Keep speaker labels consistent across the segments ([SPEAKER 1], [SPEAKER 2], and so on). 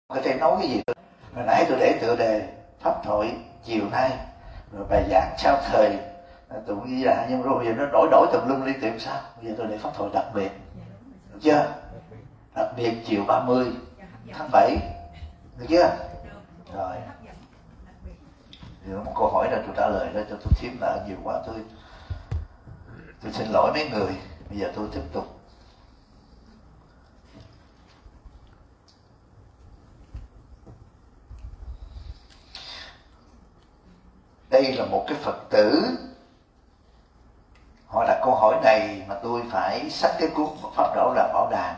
[SPEAKER 1] Có thể nói cái gì? Hồi nãy tôi để tựa đề pháp thoại chiều nay, rồi bài giảng sao thời tụng Di Đà, nhưng rồi giờ nó đổi tùm lum liên tiếp sao? Bây giờ tôi để pháp thoại đặc biệt, được chưa? Đặc biệt chiều 30 tháng 7, được chưa? Rồi. Thì một câu hỏi là tôi trả lời đó, cho tôi chiếm lại nhiều quá, tôi xin lỗi mấy người. Bây giờ tôi tiếp tục. Đây là một cái Phật tử, họ đặt câu hỏi này mà tôi phải xách cái cuốn Pháp Bảo Đàn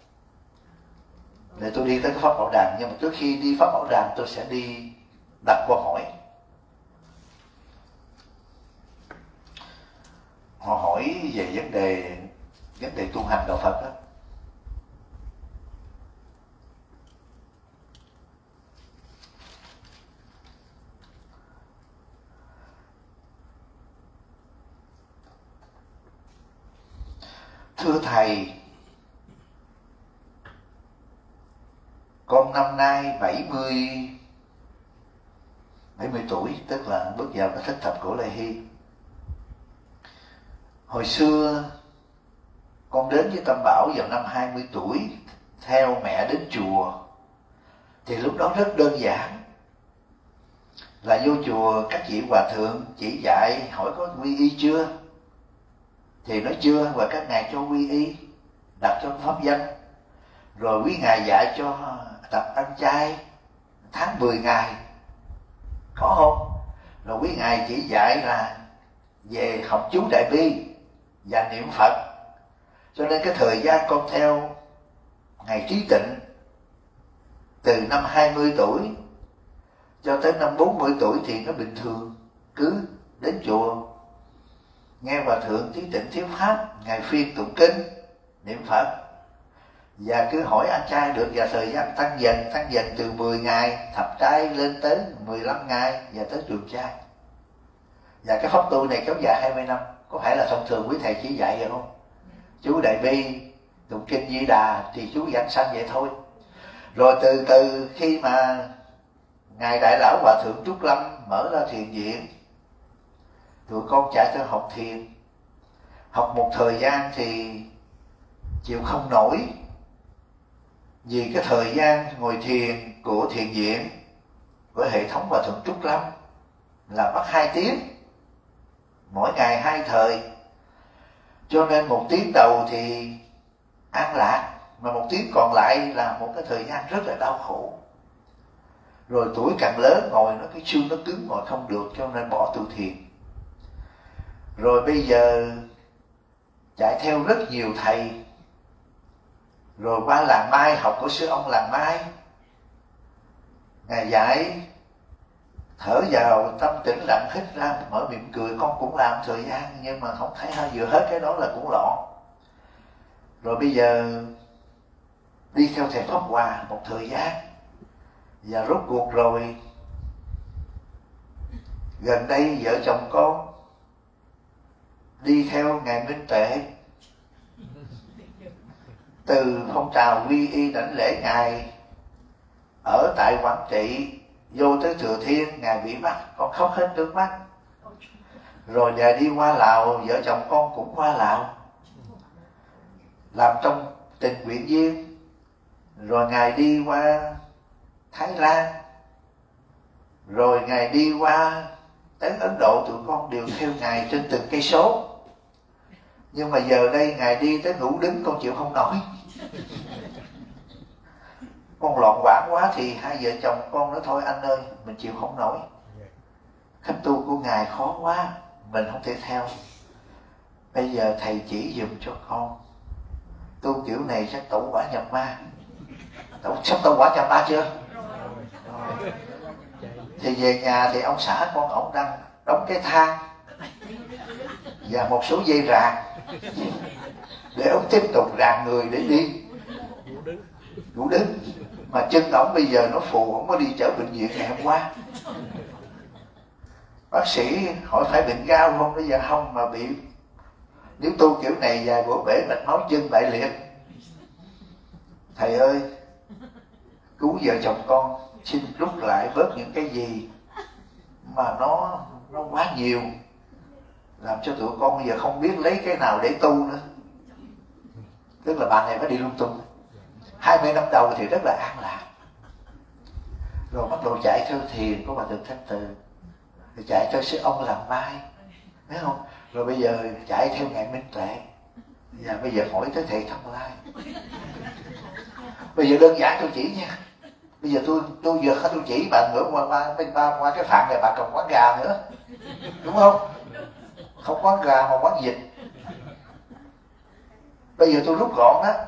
[SPEAKER 1] để tôi đi tới cái Pháp Bảo Đàn. Nhưng mà trước khi đi Pháp Bảo Đàn tôi sẽ đi đặt câu hỏi. Họ hỏi về vấn đề tu hành đạo Phật đó. Thưa Thầy, con năm nay 70 tuổi, tức là bước vào cái thất thập cổ Lai Hy. Hồi xưa con đến với Tam Bảo vào năm 20 tuổi, theo mẹ đến chùa. Thì lúc đó rất đơn giản, là vô chùa các vị hòa thượng chỉ dạy hỏi có quy y chưa, thì nói chưa, và các ngài cho quy y, đặt cho pháp danh. Rồi quý ngài dạy cho tập ăn chay tháng 10 ngày, có không? Rồi quý ngài chỉ dạy là về học chú Đại Bi và niệm Phật. Cho nên cái thời gian con theo ngày Trí Tịnh từ năm 20 tuổi cho tới năm 40 tuổi thì nó bình thường, cứ đến chùa nghe hòa thượng Trí Tịnh thuyết pháp, ngài phiên tụng kinh niệm Phật, và cứ hỏi ăn chay được. Và thời gian tăng dần từ 10 ngày thập trai lên tới 15 ngày và tới trường chay. Và cái pháp tu này kéo dài 20 năm. Có phải là thông thường quý thầy chỉ dạy vậy không? Chú Đại Bi tụng kinh Di Đà thì chú giảng sanh vậy thôi. Rồi từ khi mà ngài Đại Lão Hòa Thượng Trúc Lâm mở ra thiền viện, tụi con chạy theo học thiền. Học một thời gian thì chịu không nổi, vì cái thời gian ngồi thiền của thiền viện, của hệ thống Hòa Thượng Trúc Lâm là mất 2 tiếng, mỗi ngày 2 thời. Cho nên 1 tiếng đầu thì an lạc, mà 1 tiếng còn lại là một cái thời gian rất là đau khổ. Rồi tuổi càng lớn ngồi cái xương nó cứng, ngồi không được, cho nên bỏ tu thiền. Rồi bây giờ chạy theo rất nhiều thầy, rồi qua làng Mai học của sư ông làng Mai, ngài dạy thở vào tâm tĩnh lặng, hít ra mở miệng cười. Con cũng làm thời gian nhưng mà không thấy vừa hết cái đó là cũng loạn. Rồi bây giờ đi theo thầy Pháp Hòa một thời gian, và rốt cuộc rồi gần đây vợ chồng con đi theo ngài Minh Tuệ, từ phong trào quy y đảnh lễ ngài ở tại Quảng Trị vô tới Thừa Thiên, ngài bị bắt, con khóc hết nước mắt. Rồi giờ đi qua Lào, vợ chồng con cũng qua Lào làm trong tình nguyện viên. Rồi ngài đi qua Thái Lan, rồi ngài đi qua tới Ấn Độ, tụi con đều theo ngài trên từng cây số. Nhưng mà giờ đây ngài đi tới ngủ đứng con chịu không nổi, con loạn quãng quá. Thì hai vợ chồng con nói thôi anh ơi, mình chịu không nổi, khách tu của ngài khó quá, mình không thể theo. Bây giờ thầy chỉ dùm cho con, tu kiểu này chắc tẩu quả nhập ma. Sắp tẩu quả nhập ma chưa? Rồi. Thì về nhà thì ông xã con ổng đang đóng cái thang và một số dây ràng để ông tiếp tục ràng người để đi ngủ đứng. Mà chân ổng bây giờ nó phù, ổng có đi chở bệnh viện ngày hôm qua. Bác sĩ hỏi phải bệnh cao không? Bây giờ không, mà bị, nếu tu kiểu này vài bữa bể mạch máu chân bại liệt. Thầy ơi, cứu vợ chồng con xin rút lại bớt những cái gì mà nó quá nhiều, làm cho tụi con bây giờ không biết lấy cái nào để tu nữa. Tức là bạn này phải đi lung tung. 20 năm đầu thì rất là an lạc, rồi bắt đầu chạy theo thiền của Hòa Thượng Thanh Từ, rồi chạy theo sư ông làm mai, thấy không? Rồi bây giờ chạy theo Ngài Minh Tuệ, và bây giờ hỏi tới thầy Thông Lai. Bây giờ đơn giản tôi chỉ nha. Bây giờ tôi vừa tôi chỉ bạn nữa qua cái phạn này bạn còn quán gà nữa, đúng không? Không quán gà mà quán vịt. Bây giờ tôi rút gọn đó.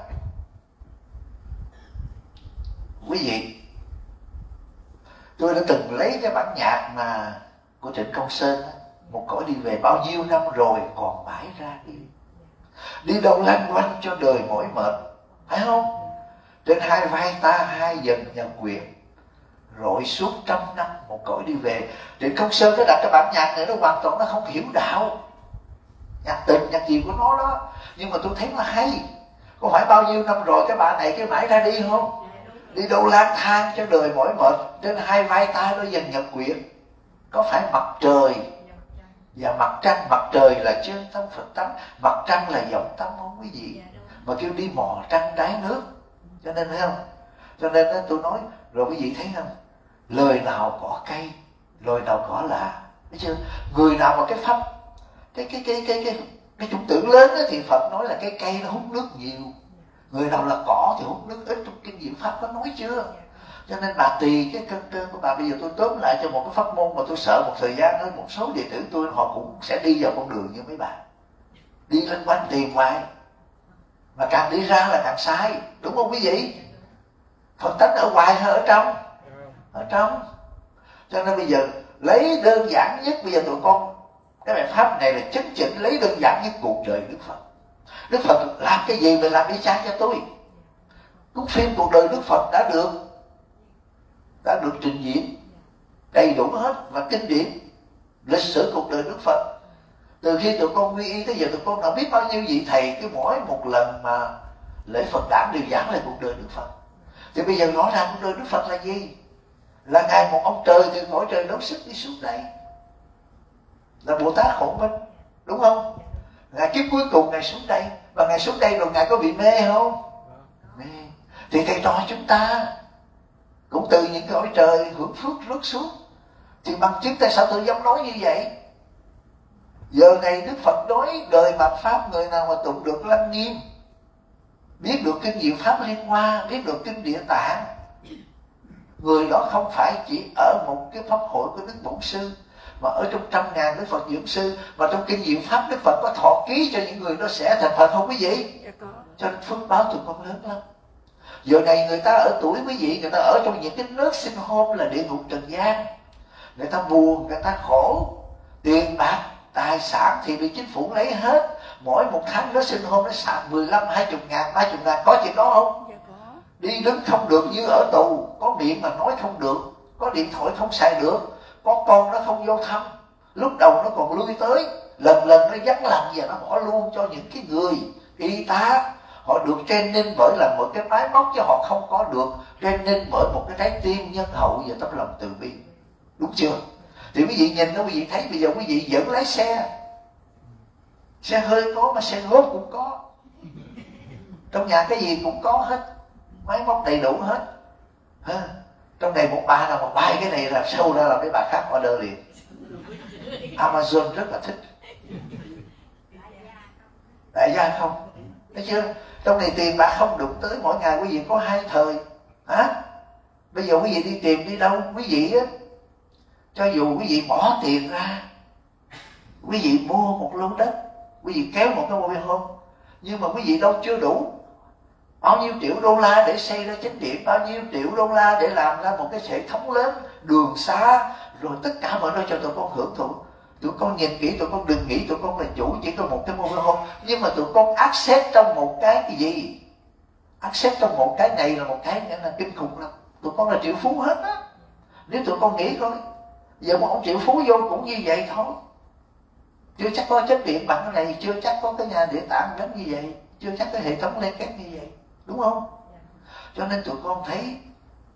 [SPEAKER 1] Quý vị, tôi đã từng lấy cái bản nhạc mà của Trịnh Công Sơn đó, Một Cõi Đi Về, bao nhiêu năm rồi còn mãi ra đi đâu lanh quanh cho đời mỏi mệt, phải không? Trên hai vai ta hai dần nhận quyền, rọi suốt 100 năm một cõi đi về. Trịnh Công Sơn nó đặt cái bản nhạc này, nó hoàn toàn nó không hiểu đạo, nhạc tình nhạc gì của nó đó, nhưng mà tôi thấy nó hay. Có phải bao nhiêu năm rồi cái bà này cái mãi ra đi không? Đi đâu lang thang cho đời mỏi mệt, trên hai vai ta nó dần nhập quyện. Có phải mặt trời và mặt trăng? Mặt trời là chân tâm Phật tánh, mặt trăng là vọng tâm không quý vị? Mà kêu đi mò trăng đáy nước. Cho nên thấy không? Cho nên đó, tôi nói rồi quý vị thấy không? Lời nào có cây, lời nào có lạ, thấy chưa? Người nào mà cái pháp cái chủng tưởng lớn đó, thì Phật nói là cái cây nó hút nước nhiều. Người nào là cỏ thì hút nước ít, trong kinh nghiệm pháp có nói chưa? Cho nên bà tùy cái cân trơn của bà. Bây giờ tôi tóm lại cho một cái pháp môn mà tôi sợ một thời gian nữa một số đệ tử tôi họ cũng sẽ đi vào con đường như mấy bà, đi lên quanh tìm hoài, mà càng đi ra là càng sai, đúng không quý vị? Phật tánh ở ngoài hay ở trong? Ở trong. Cho nên bây giờ lấy đơn giản nhất, bây giờ tụi con cái bài pháp này là chấn chỉnh lấy đơn giản nhất cuộc đời Đức Phật. Đức Phật làm cái gì mà làm y chang cho tôi. Cuốn phim cuộc đời Đức Phật đã được trình diễn đầy đủ hết và kinh điển lịch sử cuộc đời Đức Phật. Từ khi tụi con quy y tới giờ tụi con đã biết bao nhiêu vị thầy, cứ mỗi một lần mà lễ Phật đản đều giảng lại cuộc đời Đức Phật. Thì bây giờ rõ ràng cuộc đời Đức Phật là gì? Là Ngài một ông trời từ cõi trời đấu sức đi xuống đây, là Bồ Tát Khổ Minh, đúng không? Ngài kiếp cuối cùng Ngài xuống đây, và Ngài xuống đây rồi Ngài có bị mê không? Mê. Thì thầy trò chúng ta cũng từ những cõi trời hưởng phước rớt xuống. Thì bằng chứng tại sao tôi dám nói như vậy? Giờ này Đức Phật nói đời mạt pháp, người nào mà tụng được Lăng Nghiêm, biết được kinh Diệu Pháp Liên Hoa, biết được kinh Địa Tạng, người đó không phải chỉ ở một cái pháp hội của Đức Bổn Sư, mà ở trong 100.000 Đức Phật Dưỡng Sư. Mà trong kinh Diệu Pháp Đức Phật có thọ ký cho những người đó sẽ thành Phật không quý vị? Cho nên phước báo tụi con lớn lắm. Giờ này người ta ở tuổi quý vị, người ta ở trong những cái nước sinh hôn là địa ngục trần gian. Người ta buồn, người ta khổ, tiền bạc, tài sản thì bị chính phủ lấy hết. Mỗi một tháng nó sinh hôn nó xài 15, 20 ngàn, 30 ngàn, có chuyện đó không?
[SPEAKER 2] Dạ có.
[SPEAKER 1] Đi đứng không được như ở tù, có miệng mà nói không được, có điện thoại không xài được, có con nó không vô thăm, lúc đầu nó còn lui tới, lần lần nó dắt làm và nó bỏ luôn cho những cái người y tá. Họ được training bởi là một cái máy móc, chứ họ không có được training bởi một cái trái tim nhân hậu và tấm lòng từ bi, đúng chưa? Thì quý vị nhìn đó, quý vị thấy bây giờ quý vị vẫn lái xe hơi có, mà xe gốp cũng có, trong nhà cái gì cũng có hết, máy móc đầy đủ hết ha. Trong này một bà nào mà bay cái này là sâu ra là mấy bà khác order liền. Amazon rất là thích. Đại gia không? Thấy chưa? Trong này tiền bạc không đụng tới, mỗi ngày quý vị có 2 thời hả? Bây giờ quý vị đi tìm đi đâu quý vị á, cho dù quý vị bỏ tiền ra, quý vị mua một lô đất, quý vị kéo một cái mobile home, nhưng mà quý vị đâu chưa đủ. Bao nhiêu triệu đô la để xây ra chánh điện, bao nhiêu triệu đô la để làm ra một cái hệ thống lớn, đường xá, rồi tất cả mọi nơi cho tụi con hưởng thụ. Tụi con nhìn kỹ, tụi con đừng nghĩ tụi con là chủ chỉ có một cái mobile home, nhưng mà tụi con access trong một cái gì? Access trong một cái này là một cái nữa là kinh khủng lắm. Tụi con là triệu phú hết á. Nếu tụi con nghĩ coi, giờ một ông triệu phú vô cũng như vậy thôi. Chưa chắc có chất điện bằng cái này, chưa chắc có cái nhà địa tạng giống như vậy, chưa chắc cái hệ thống liên kết như vậy, đúng không? Cho nên tụi con thấy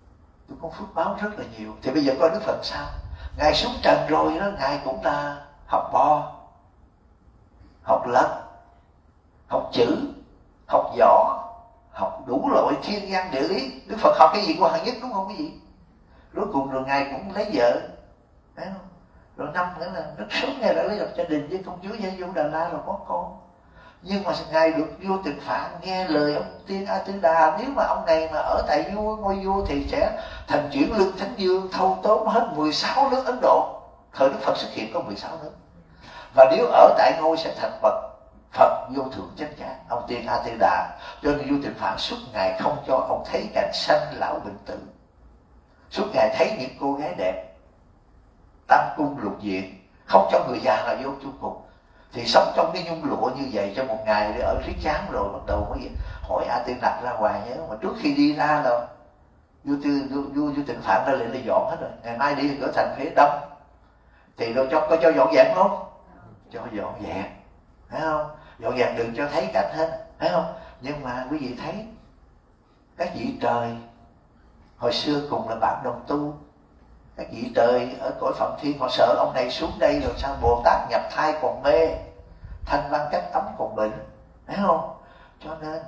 [SPEAKER 1] tôi có phước báo rất là nhiều. Thì bây giờ coi Đức Phật sao? Ngài xuống trần rồi đó, Ngài cũng là học bò, học lật, học chữ, học võ, học đủ loại thiên văn địa lý. Đức Phật học cái gì quan trọng nhất, đúng không cái gì? Cuối cùng rồi Ngài cũng lấy vợ, thấy không? Rồi năm nữa là rất sớm Ngài đã lấy lập gia đình với công chúa Gia Du Đà La rồi có con. Nhưng mà Ngài được vua Tịnh Phạn nghe lời ông Tiên A Tư Đà, nếu mà ông này mà ở tại ngôi vua thì sẽ thành chuyển lưng thánh dương, thâu tóm hết 16 nước Ấn Độ. Thời Đức Phật xuất hiện có 16 nước. Và nếu ở tại ngôi sẽ thành Phật vô thượng chánh giác, ông Tiên A Tư Đà. Cho nên vua Tịnh Phạn suốt ngày không cho ông thấy cảnh sanh lão bệnh tử, suốt ngày thấy những cô gái đẹp, tam cung lục diện, không cho người già nào vô chung cùng. Thì sống trong cái nhung lụa như vậy cho một ngày để ở riết chán, rồi bắt đầu mới hỏi A Tiên đặt ra hoài nhớ. Mà trước khi đi ra là vua Tịnh Phạn ra lệnh là dọn hết rồi, ngày mai đi cửa thành phía đông thì đâu có cho dọn dẹp không? Cho dọn dẹp, thấy không? Dọn dẹp đừng cho thấy cảnh hết, thấy không? Nhưng mà quý vị thấy các vị trời hồi xưa cùng là bạn đồng tu, các vị trời ở cõi Phạm Thiên họ sợ ông này xuống đây rồi sao Bồ Tát nhập thai còn mê, Thanh Văn Cách Tắm còn bệnh, thấy không? Cho nên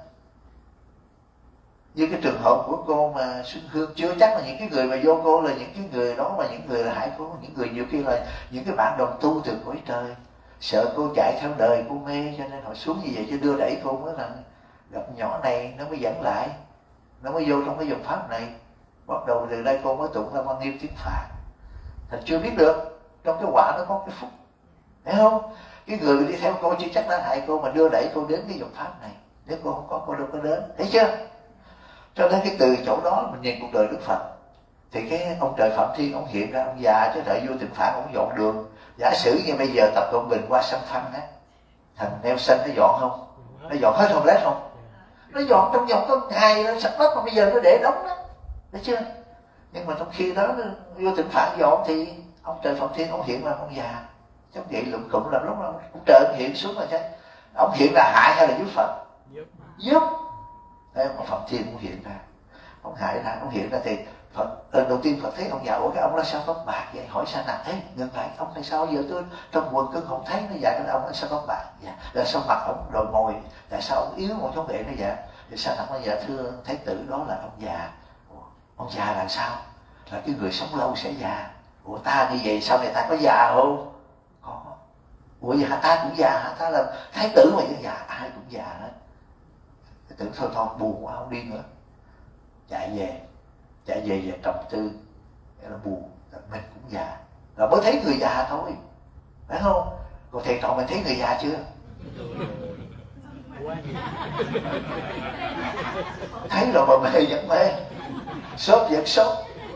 [SPEAKER 1] như cái trường hợp của cô mà Xuân Hương, chưa chắc là những cái người mà vô cô là những cái người đó mà những người là hại cô. Những người nhiều khi là những cái bạn đồng tu từ cõi trời, sợ cô chạy theo đời cô mê, cho nên họ xuống như vậy, chứ đưa đẩy cô mới là gặp nhỏ này nó mới dẫn lại, nó mới vô trong cái dòng pháp này. Bắt đầu từ đây cô mới tụng ra Văn Nghiêm Tiếng Phạn. Thật chưa biết được trong cái quả nó có cái phúc, thấy không? Cái người đi theo cô chưa chắc đã hại cô, mà đưa đẩy cô đến cái dòng pháp này. Nếu cô không có, cô đâu có đến, thấy chưa? Cho nên cái từ chỗ đó mình nhìn cuộc đời Đức Phật, thì cái ông trời Phạm Thiên ông hiện ra, ông già chứ đợi vua Tịnh Phạn ông dọn đường. Giả sử như bây giờ Tập Cận Bình qua sân Phăng á, thằng Nelson nó dọn không? Nó dọn hết không lết không? Nó dọn trong vòng có ngày nó sạch đất, mà bây giờ nó để đóng đó, thấy chưa? Nhưng mà trong khi đó vua Tịnh Phạn dọn thì ông trời Phạm Thiên ông hiện ra ông già, trong vậy lụm cụm làm lúc nào ông trời hiện xuống rồi chứ. Ông hiện là hại hay là giúp Phật? Giúp. Đấy, ông Phạm Thiên cũng hiện ra, ông hại ra, ông hiện ra thì Phật lần đầu tiên Phật thấy ông già, ủa cái ông nó sao tóc bạc vậy? Hỏi sao nặng thế? Ngừng lại, ông tại sao giờ tôi trong quần cưng không thấy nó vậy? Ông nó sao tóc bạc? Dạ. Rồi sao mặt ông rồi mồi? Tại sao ông yếu một chỗ vệ nó vậy? Thì sao nặng nó dạ thưa Thái tử, đó là ông già. Ông già là sao? Là cái người sống lâu sẽ già. Ủa ta như vậy sau này ta có già không? Có. Ủa vậy hả? Ta cũng già hả? Ta là thái tử mà già, ai cũng già hết. Thái tử thôi buồn quá không đi nữa, chạy về trầm tư, là buồn, mình cũng già, là mới thấy người già thôi, phải không? Còn thầy trò mình thấy người già chưa? Thấy rồi mà mê vẫn mê, sốt vẫn sốt.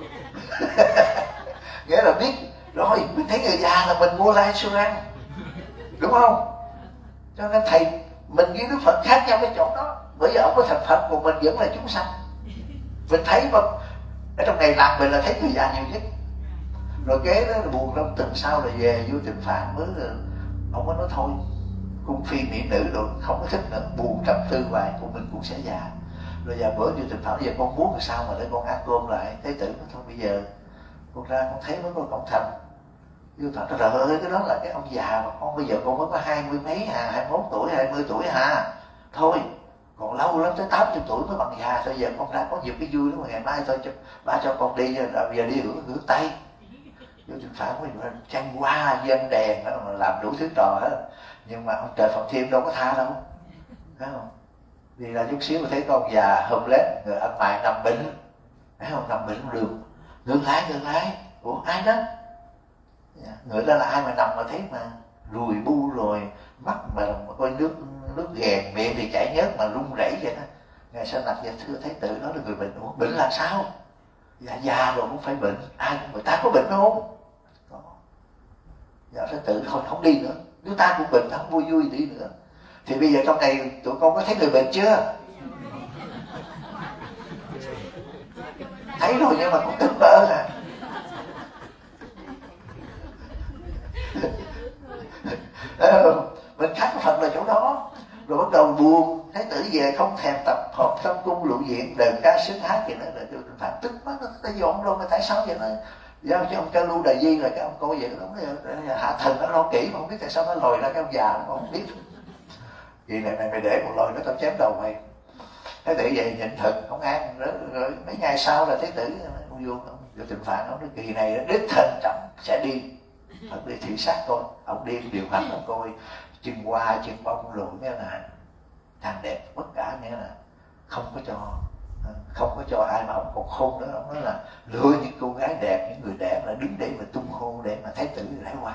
[SPEAKER 1] Nghĩa là biết rồi, mình thấy người già là mình mua lai suran, đúng không? Cho nên thầy mình với Đức Phật khác nhau cái chỗ đó, bởi vì ông có thành Phật, còn mình vẫn là chúng sanh. Mình thấy mà ở trong này làm mình là thấy người già nhiều nhất. Rồi kế đó là buồn lắm, tuần sau là về vua Tịnh Phạn mới là ông mới nói thôi, cung phi mỹ nữ rồi không có thích nữa, buồn trầm tư hoài, của mình cũng sẽ già. Rồi giờ bữa vua Tịnh Phạn bây giờ con muốn làm sao mà để con ăn cơm lại. Thái tử nói thôi bây giờ con ra con thấy mới có cổng thành. Vua Tịnh Phạn trời ơi, cái đó là cái ông già mà con bây giờ con mới có 20 mấy 21 tuổi 20 tuổi thôi còn lâu lắm tới 80 tuổi mới bằng già. Thôi giờ con đã có nhiều cái vui đó, mà ngày mai thôi ba cho con đi, bây giờ đi hưởng Tây. Vua Tịnh Phạn mới tranh hoa dân đèn đó, mà làm đủ thứ trò hết. Nhưng mà ông trời Phạm Thiên đâu có tha đâu, thấy không? Đi ra chút xíu mà thấy con già hôm lết người ăn mày nằm bệnh, thấy không? Nằm bệnh không được, ngừng lại. Ủa ai đó? Người đó là ai mà nằm mà thấy mà rùi bu rồi, mắt mà coi nước ghèn, miệng thì chảy nhớt mà run rẩy vậy đó. Ngài Sa Nặc dạ thưa Thái tử, đó là người bệnh. Ủa bệnh là sao? Dạ già rồi cũng phải bệnh, ai người ta có bệnh không? Có. Dạ Thái tử thôi không đi nữa, nếu ta cũng bệnh ta không vui đi nữa. Thì bây giờ trong này tụi con có thấy người bệnh chưa? Thấy rồi nhưng mà cũng tỉnh bơ à. Mình khác Phật là chỗ đó. Rồi bắt đầu buồn, Thái tử về không thèm tập hợp tâm cung lụ diện đờn ca xứng hát thì nó là Vô Tình Phạn tức quá, nó dọn luôn mà tại sao vậy? Nó giao cho ông Ca Lu Đà Di là cái ông coi vậy, nó hạ thần nó lo kỹ mà không biết tại sao nó lòi ra cái ông già nó không biết. Vì này mày để một lòi nó tao chém đầu mày. Thế tử về nhịn thực ông ăn rồi mấy ngày sau là Thế tử ông Vô Tình Phạn ông nói kỳ này đích thân trọng sẽ đi, ông đi thị sát coi, ông đi điều hành ông coi chân hoa chân bông rồi nghĩa là thằng đẹp tất cả, nghĩa là không có cho ai mà ông còn khôn nữa. Ông nói là lựa những cô gái đẹp, những người đẹp là đứng để mà tung hô để mà Thái tử lái qua.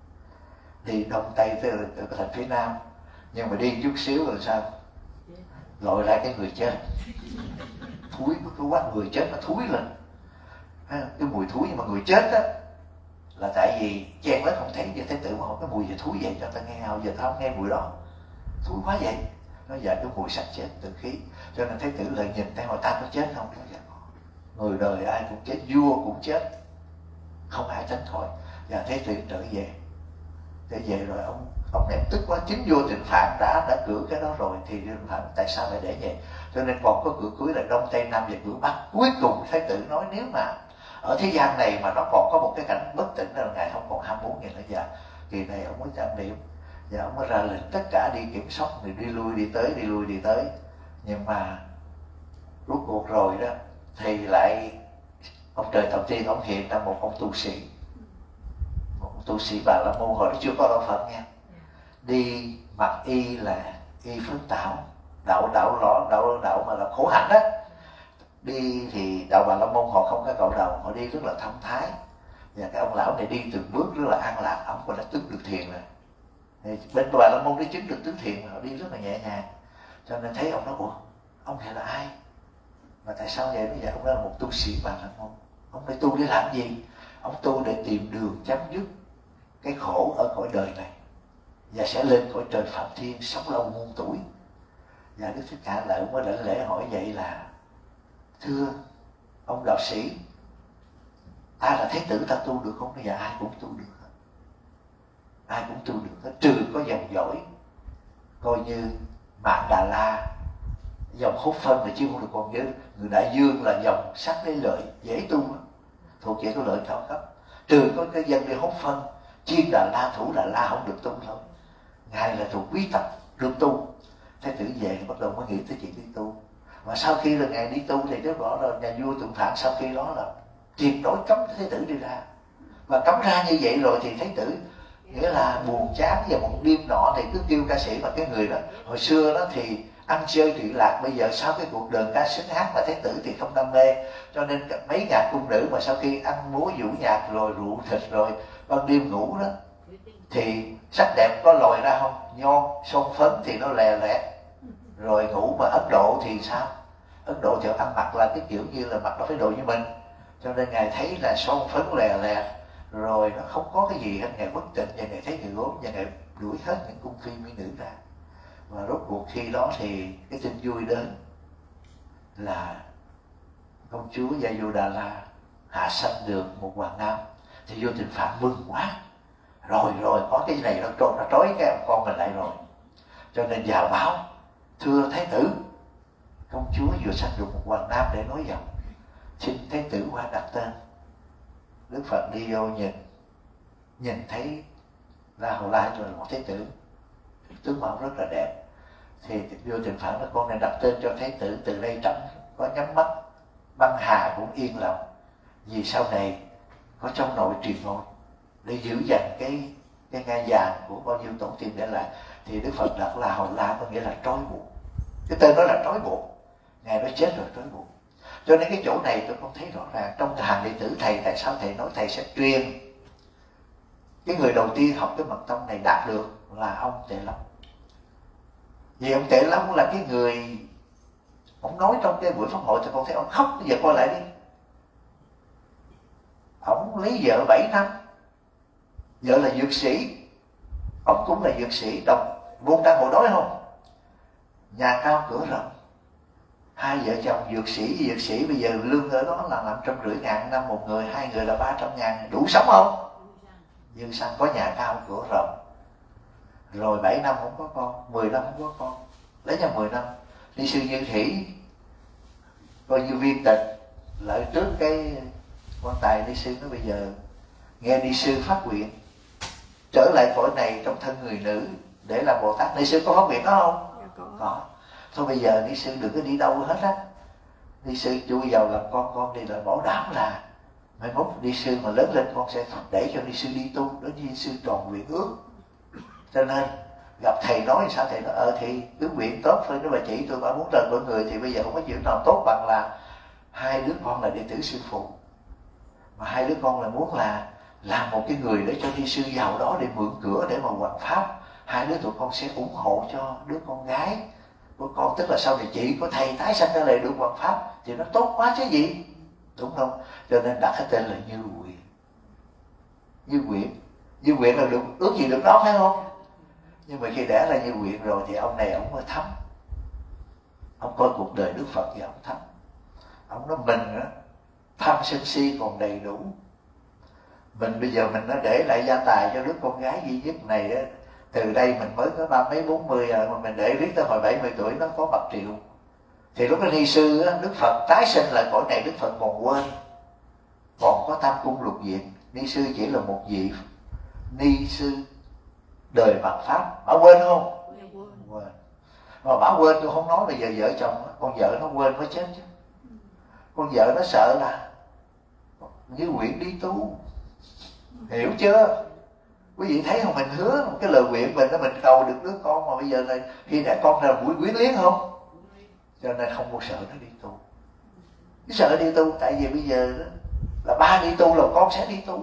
[SPEAKER 1] Đi đông tây tới thành phía nam, nhưng mà đi chút xíu rồi sao lội ra cái người chết, thúi, cái quát người chết nó thúi lên, cái mùi thúi. Nhưng mà người chết á là tại vì chen lấn không thấy, vậy Thái tử mà hỏi cái mùi gì thúi vậy cho ta nghe nào, giờ tao không nghe mùi đó, thúi quá vậy. Nó giờ cái mùi sạch chết từ khí, cho nên Thái tử lại nhìn thấy hỏi ta có chết không? Người đời ai cũng chết, vua cũng chết, không ai tránh khỏi. Và Thái tử trở về rồi ông này tức quá, chính Vô Tình Phạn đã cử cái đó rồi thì Vô Tình Phạn tại sao lại để vậy? Cho nên còn có cử cưới là đông tây nam và cử bắc. Cuối cùng Thái tử nói nếu mà ở thế gian này mà nó còn có một cái cảnh bất tỉnh là ngài không còn ham muốn gì nữa, giờ kỳ này ông mới trang điểm và ông mới ra lệnh tất cả đi kiểm soát, người đi lui đi tới, đi lui đi tới. Nhưng mà rốt cuộc rồi đó thì lại ông trời đầu tiên ông hiện ra một ông tu sĩ, tu sĩ Bà La Môn hồi đó chưa có đạo Phật nha, đi mặc y là y phước tạo, đạo mà là khổ hạnh đó. Đi thì đạo Bà La Môn họ không có cạo đầu, họ đi rất là thông thái, và cái ông lão này đi từng bước rất là an lạc, ông còn đã chứng được thiền rồi. Thì bên Bà La Môn đi chứng được tứ thiền, họ đi rất là nhẹ nhàng. Cho nên thấy ông nói ủa ông này là ai mà tại sao vậy? Bây giờ ông đó là một tu sĩ Bà La Môn, ông đây tu để làm gì? Ông tu để tìm đường chấm dứt cái khổ ở cõi đời này và sẽ lên cõi trời Phạm Thiên sống lâu muôn tuổi. Và Đức Thích Ca lại mới đảnh lễ hỏi vậy là thưa ông đạo sĩ, ta là Thái tử ta tu được không? Bây giờ ai cũng tu được hết, ai cũng tu được hết, trừ có dòng dõi coi như Mạn Đà La, dòng Hốt Phân là chứ không được. Còn với người Đại Dương là dòng sắc lấy lợi dễ tu, thuộc về cái lợi cao cấp, trừ có cái dân đi Hốt Phân, Chiên Đà La, Thủ Đà La không được tu thôi. Ngài là thuộc quý tộc được tu. Thái tử về bắt đầu mới nghĩ tới chuyện đi tu. Mà sau khi là ngài đi tu thì lúc đó là nhà vua Tuần Phạn sau khi đó là tuyệt đối cấm Thái tử đi ra. Và cấm ra như vậy rồi thì Thái tử nghĩa là buồn chán, và một đêm nọ thì cứ kêu ca sĩ, mà cái người đó hồi xưa đó thì ăn chơi trụy lạc, bây giờ sau cái cuộc đời ca xứng hát mà Thái tử thì không đam mê, cho nên mấy nhạc cung nữ mà sau khi ăn múa vũ nhạc rồi rượu thịt rồi ban đêm ngủ đó thì sắc đẹp có lòi ra không? Nhon son phấn thì nó lè lẹt rồi ngủ. Mà Ấn Độ thì sao? Ấn Độ thì ăn mặc là cái kiểu như là mặc nó phải đồ như mình, cho nên ngài thấy là son phấn lè lẹt rồi nó không có cái gì hết, ngài bất tịnh và ngài thấy người gốm và ngài đuổi hết những cung phi mỹ nữ ra. Và rốt cuộc khi đó thì cái tin vui đến là công chúa Gia Du Đà La hạ sanh được một hoàng nam. Thì Vô Tình Phạn mừng quá, rồi có cái này nó trói cái con mình lại rồi, cho nên vào báo thưa Thái tử, công chúa vừa sanh được một hoàng nam để nói dòng, xin Thái tử qua đặt tên. Đức Phật đi vô nhìn thấy La Hầu La rồi một Thái tử tướng mạo rất là đẹp, thì Vô Tình Phạn nói con này đặt tên cho Thái tử, từ đây trẫm có nhắm mắt băng hà cũng yên lòng, vì sau này có trong nội truyền ngôi để giữ dành cái ngai vàng của bao nhiêu tổ tiên để lại. Thì Đức Phật đặt La Hầu La có nghĩa là trói buộc, cái tên đó là trói buộc, ngài đó chết rồi trói buộc. Cho nên cái chỗ này tôi không thấy rõ ràng trong hàng đệ tử thầy, tại sao thầy nói thầy sẽ truyền cái người đầu tiên học cái mật tông này đạt được là ông Tệ Long. Vì ông Tệ Long là cái người ông nói trong cái buổi pháp hội thì con thấy ông khóc. Bây giờ coi lại đi, ông lấy vợ 7 năm, vợ là dược sĩ, ông cũng là dược sĩ, đọc môn đăng hộ đối không, nhà cao cửa rộng, hai vợ chồng dược sĩ bây giờ lương ở đó là 550.000 năm một người, hai người là 300.000, đủ sống không? Nhưng sang có nhà cao cửa rộng, rồi 7 năm không có con, 10 năm không có con, lấy nhau 10 năm Ni sư Như Thủy coi như viên tịch lại trước cái quan tài. Ni sư nói bây giờ nghe ni sư phát nguyện trở lại cõi này trong thân người nữ để làm Bồ Tát. Ni sư có phát nguyện đó không?
[SPEAKER 2] Dạ,
[SPEAKER 1] có. Thôi bây giờ ni sư đừng có đi đâu hết á, ni sư chui vào làm con đi, là bảo đảm là mai mốt ni sư mà lớn lên con sẽ để cho ni sư đi tu, đó ni sư tròn nguyện ước. Cho nên gặp thầy nói sao, thầy nói thì cứ nguyện tốt thôi, nếu mà chỉ tôi bà muốn lên mọi người thì bây giờ không có chuyện nào tốt bằng là hai đứa con là đệ tử sư phụ, mà hai đứa con là muốn là làm một cái người để cho ni sư vào đó để mượn cửa để mà hoằng pháp. Hai đứa tụi con sẽ ủng hộ cho đứa con gái của con, tức là sau này chị của thầy tái sanh ra lại được hoằng pháp thì nó tốt quá chứ gì, đúng không? Cho nên đặt cái tên là Như Nguyện. Như Nguyện, Như Nguyện là được ước gì được đó, phải không? Nhưng mà khi đã là Như Nguyện rồi thì ông này ông mới thấm, ông coi cuộc đời Đức Phật và ông thấm. Ông nói mình á, tham sân si còn đầy đủ, mình bây giờ mình nó để lại gia tài cho đứa con gái duy nhất này á, từ đây mình mới có 30 40 rồi mà mình để riết tới hồi 70 tuổi nó có 1 triệu. Thì lúc đó ni sư á, Đức Phật tái sinh lại cõi này, Đức Phật còn quên, còn có tam cung lục diện. Ni sư chỉ là một vị ni sư đời mạt pháp, bà quên không? Quên. Mà bà quên tôi không nói, bây giờ vợ chồng con vợ nó quên mới chết chứ. Con vợ nó sợ là Như Nguyện đi tu, hiểu chưa? Quý vị thấy không, mình hứa một cái lời nguyện mình đó, mình cầu được đứa con, mà bây giờ này khi đã con ra mũi quyến liếng không, cho nên không có sợ nó đi tu. Cái sợ đi tu tại vì bây giờ đó, là ba đi tu là con sẽ đi tu,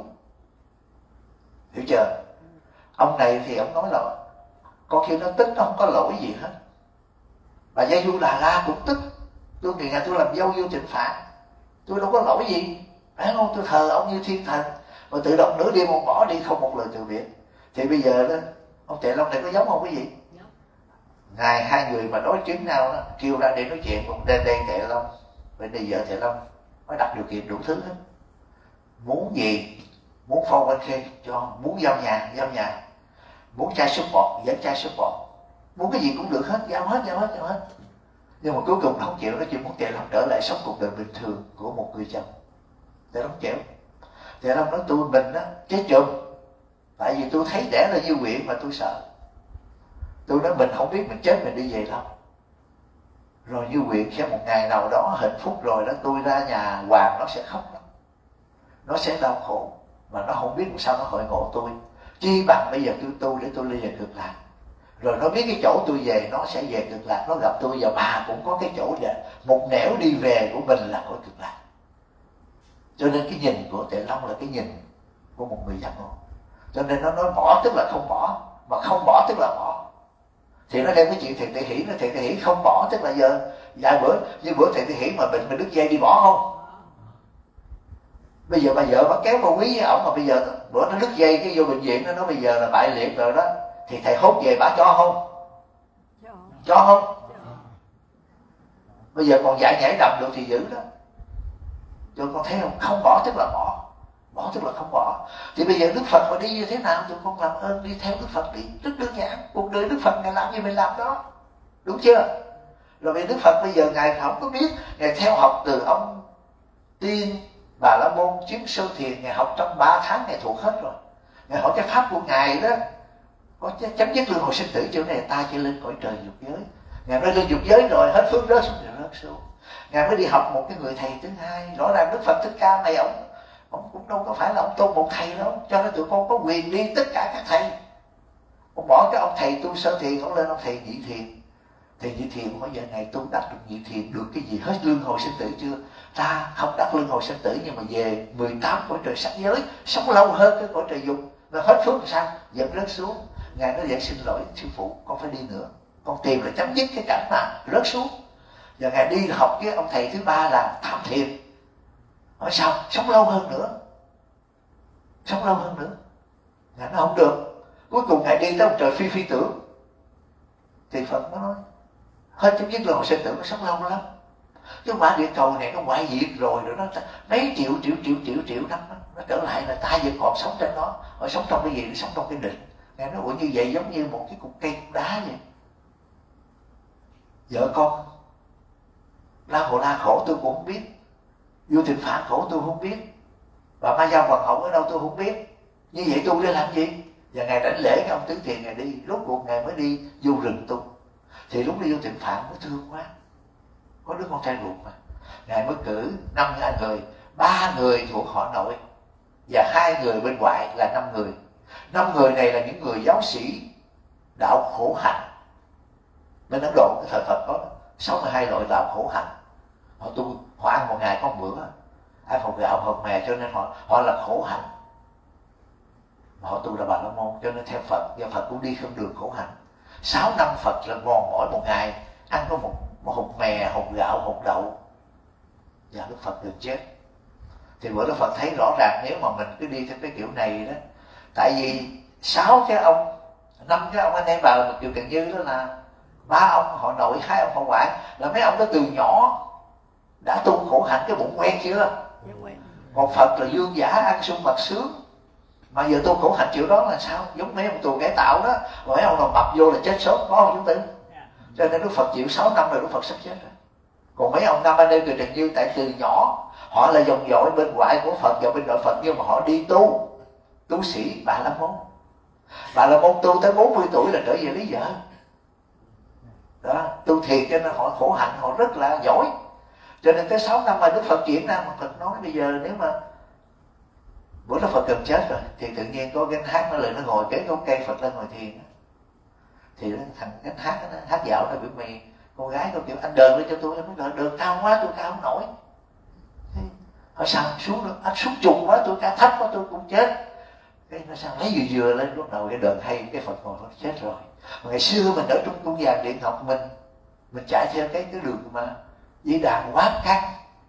[SPEAKER 1] hiểu chưa? Ông này thì ông nói là con khi nó tức nó không có lỗi gì hết. Bà Gia Du Đà La cũng tức, tôi ngày ngày tôi làm dâu vô Trịnh Phạn, tôi đâu có lỗi gì, phải không? Tôi thờ ông như thiên thần, mà tự động nửa đêm ông bỏ đi không một lời từ biệt. Thì bây giờ đó ông Tệ Long này có giống không quý vị? Ngày hai người mà đối chứng nhau đó, kêu ra để nói chuyện, cũng đến đây Tệ Long, bên đây vợ Tệ Long mới đặt điều kiện đủ thứ hết. Muốn gì? Muốn phong bên khê cho, muốn giao nhà, muốn chai súp bọt dẫn chai súp bọt, muốn cái gì cũng được hết, giao hết. Nhưng mà cuối cùng nó không chịu, nó chỉ muốn Tệ Long trở lại sống cuộc đời bình thường của một người chồng. Tệ Long chịu. Tệ Long nói tôi mình á chết chùm, tại vì tôi thấy đẻ là Như Nguyện mà tôi sợ. Tôi nói mình không biết mình chết mình đi về đâu. Rồi Như Nguyện sẽ một ngày nào đó hạnh phúc rồi đó, tôi ra nhà hoàng nó sẽ khóc lắm, nó sẽ đau khổ, mà nó không biết sao nó hội ngộ tôi. Chi bằng bây giờ tôi tu để tôi đi về cực lạc, rồi nó biết cái chỗ tôi về nó sẽ về cực lạc, nó gặp tôi và bà cũng có cái chỗ để một nẻo đi về của mình là cõi cực lạc. Cho nên cái nhìn của Tệ Long là cái nhìn của một người giác ngộ. Cho nên nó nói bỏ tức là không bỏ, mà không bỏ tức là bỏ. Thì nó đem cái chuyện Thiện Tệ Hỷ, nó Thiện Tệ Hỷ không bỏ tức là giờ vài bữa, như bữa Thiện Tệ Hỷ mà bệnh mình đứt dây đi bỏ không? Bây giờ bà vợ bà kéo bà quý với ổng, mà bây giờ bữa nó đứt dây cái vô bệnh viện, nó nói bây giờ là bại liệt rồi đó, thì thầy hốt về bà cho không? Cho không? Bây giờ còn dạy nhảy đầm được thì giữ đó. Cho con thấy không? Không bỏ tức là bỏ, bỏ tức là không bỏ. Thì bây giờ Đức Phật mà đi như thế nào tụi con làm ơn đi theo Đức Phật đi, rất đơn giản. Cuộc đời Đức Phật Ngài làm gì mình làm đó, đúng chưa? Rồi vì Đức Phật bây giờ Ngài không có biết, Ngài theo học từ ông Tiên Bà La Môn chứng sơ thiền, Ngài học trong 3 tháng Ngài thuộc hết rồi. Ngài hỏi cái pháp của Ngài đó có chấm dứt luân hồi sinh tử chỗ này, ta chỉ lên cõi trời dục giới. Ngài nói lên dục giới rồi hết phước rớt xuống rồi rớt xuống. Ngài mới đi học một cái người thầy thứ hai. Rõ ràng Đức Phật Thích Ca này ông cũng đâu có phải là ông tôn một thầy đâu, cho nên tụi con có quyền đi tất cả các thầy. Ông bỏ cái ông thầy tu sơ thiền, ông lên ông thầy nhị thiền. Thầy nhị thiền hỏi giờ này tu đắc được nhị thiền được cái gì hết luân hồi sinh tử chưa? Ta không đắc luân hồi sinh tử, nhưng mà về 18 cõi trời sắc giới, sống lâu hơn cái cõi trời dục, nó hết phước làm sao? Dẹp rớt xuống. Ngài nói vậy xin lỗi sư phụ, con phải đi nữa, con tìm là chấm dứt cái cảnh mà rớt xuống. Giờ Ngài đi học cái ông thầy thứ ba là tham thiền. Hỏi sao? Sống lâu hơn nữa. Sống lâu hơn nữa. Ngài nói không được. Cuối cùng Ngài đi tới ông trời phi tưởng. Thì Phật nó nói hết chấm dứt luân hồi sinh tử, nó sống lâu lắm. Chứ quả địa cầu này nó ngoại diệt rồi, nó mấy triệu năm nó trở lại là ta vẫn còn sống trên đó. Họ sống trong cái gì? Nó sống trong cái định. Ngài nói ủa như vậy giống như một cái cục cây cục đá vậy. Vợ con La Hầu La khổ tôi cũng không biết, Vua Tịnh Phạn khổ tôi không biết, và Ma Giao Hoàng hậu ở đâu tôi không biết. Như vậy tu để làm gì? Và Ngài đảnh lễ cái ông Tứ Thiền Ngài đi, rốt cuộc Ngài mới đi vô rừng tu. Thì lúc đi Vua Tịnh Phạn mới thương quá, có đứa con trai ruột mà, Ngài mới cử 5 người, 3 người thuộc họ nội và 2 người bên ngoại là 5 người. 5 người này là những người giáo sĩ đạo khổ hạnh. Bên Ấn Độ cái thời Phật có 62 loại đạo khổ hạnh. Họ tu, họ ăn một ngày có một bữa, ăn hột gạo hột mè, cho nên họ là khổ hạnh. Mà họ tu là Bà La Môn, cho nên theo Phật, do Phật cũng đi không đường khổ hạnh. 6 năm Phật là ngon mỗi một ngày ăn có một hột mè, hột gạo, hột đậu, và Đức Phật gần chết. Thì bữa đó Phật thấy rõ ràng nếu mà mình cứ đi theo cái kiểu này đó, tại vì 6 cái ông, 5 cái ông anh em bà Kiều Trần Như đó là 3 ông họ nội, 2 ông họ ngoại, là mấy ông đó từ nhỏ đã tu khổ hạnh, cái bụng quen chưa? Còn Phật là dương giả ăn sung mặc sướng, mà giờ tu khổ hạnh kiểu đó là sao? Giống mấy ông tù cải tạo đó, mấy ông nào mập vô là chết sớm, có không chúng Tư? Cho nên Đức Phật chịu 6 năm rồi Đức Phật sắp chết rồi. Còn mấy ông Nam Anh Em Kiều Trần Như tại từ nhỏ họ là dòng dõi bên ngoại của Phật và bên nội Phật, nhưng mà họ đi tu sĩ Bà La Môn. Bà La Môn tu tới 40 tuổi là trở về lấy vợ đó, tu thiền, cho nên họ khổ hạnh, họ rất là giỏi. Cho nên tới 6 năm mà Đức Phật chuyển ra, mà Phật nói bây giờ nếu mà bữa đó Phật gần chết rồi thì tự nhiên có gánh hát nó lại nó ngồi kế gốc cây Phật lên ngồi thiền. Thì thằng gánh hát nó hát dạo nó biểu mày con gái con kiểu anh đờn lên cho tôi, nó nói đờn cao quá tôi cao không nổi. Hỏi sao xuống được, anh xuống trùng quá tôi cao thấp quá tôi cũng chết. Cái nó sao lấy vừa lên, lúc đầu cái đờn hay, cái Phật ngồi nó chết rồi. Mà ngày xưa mình ở trong cung vàng điện ngọc, mình chạy theo cái đường mà dây đàn quá căng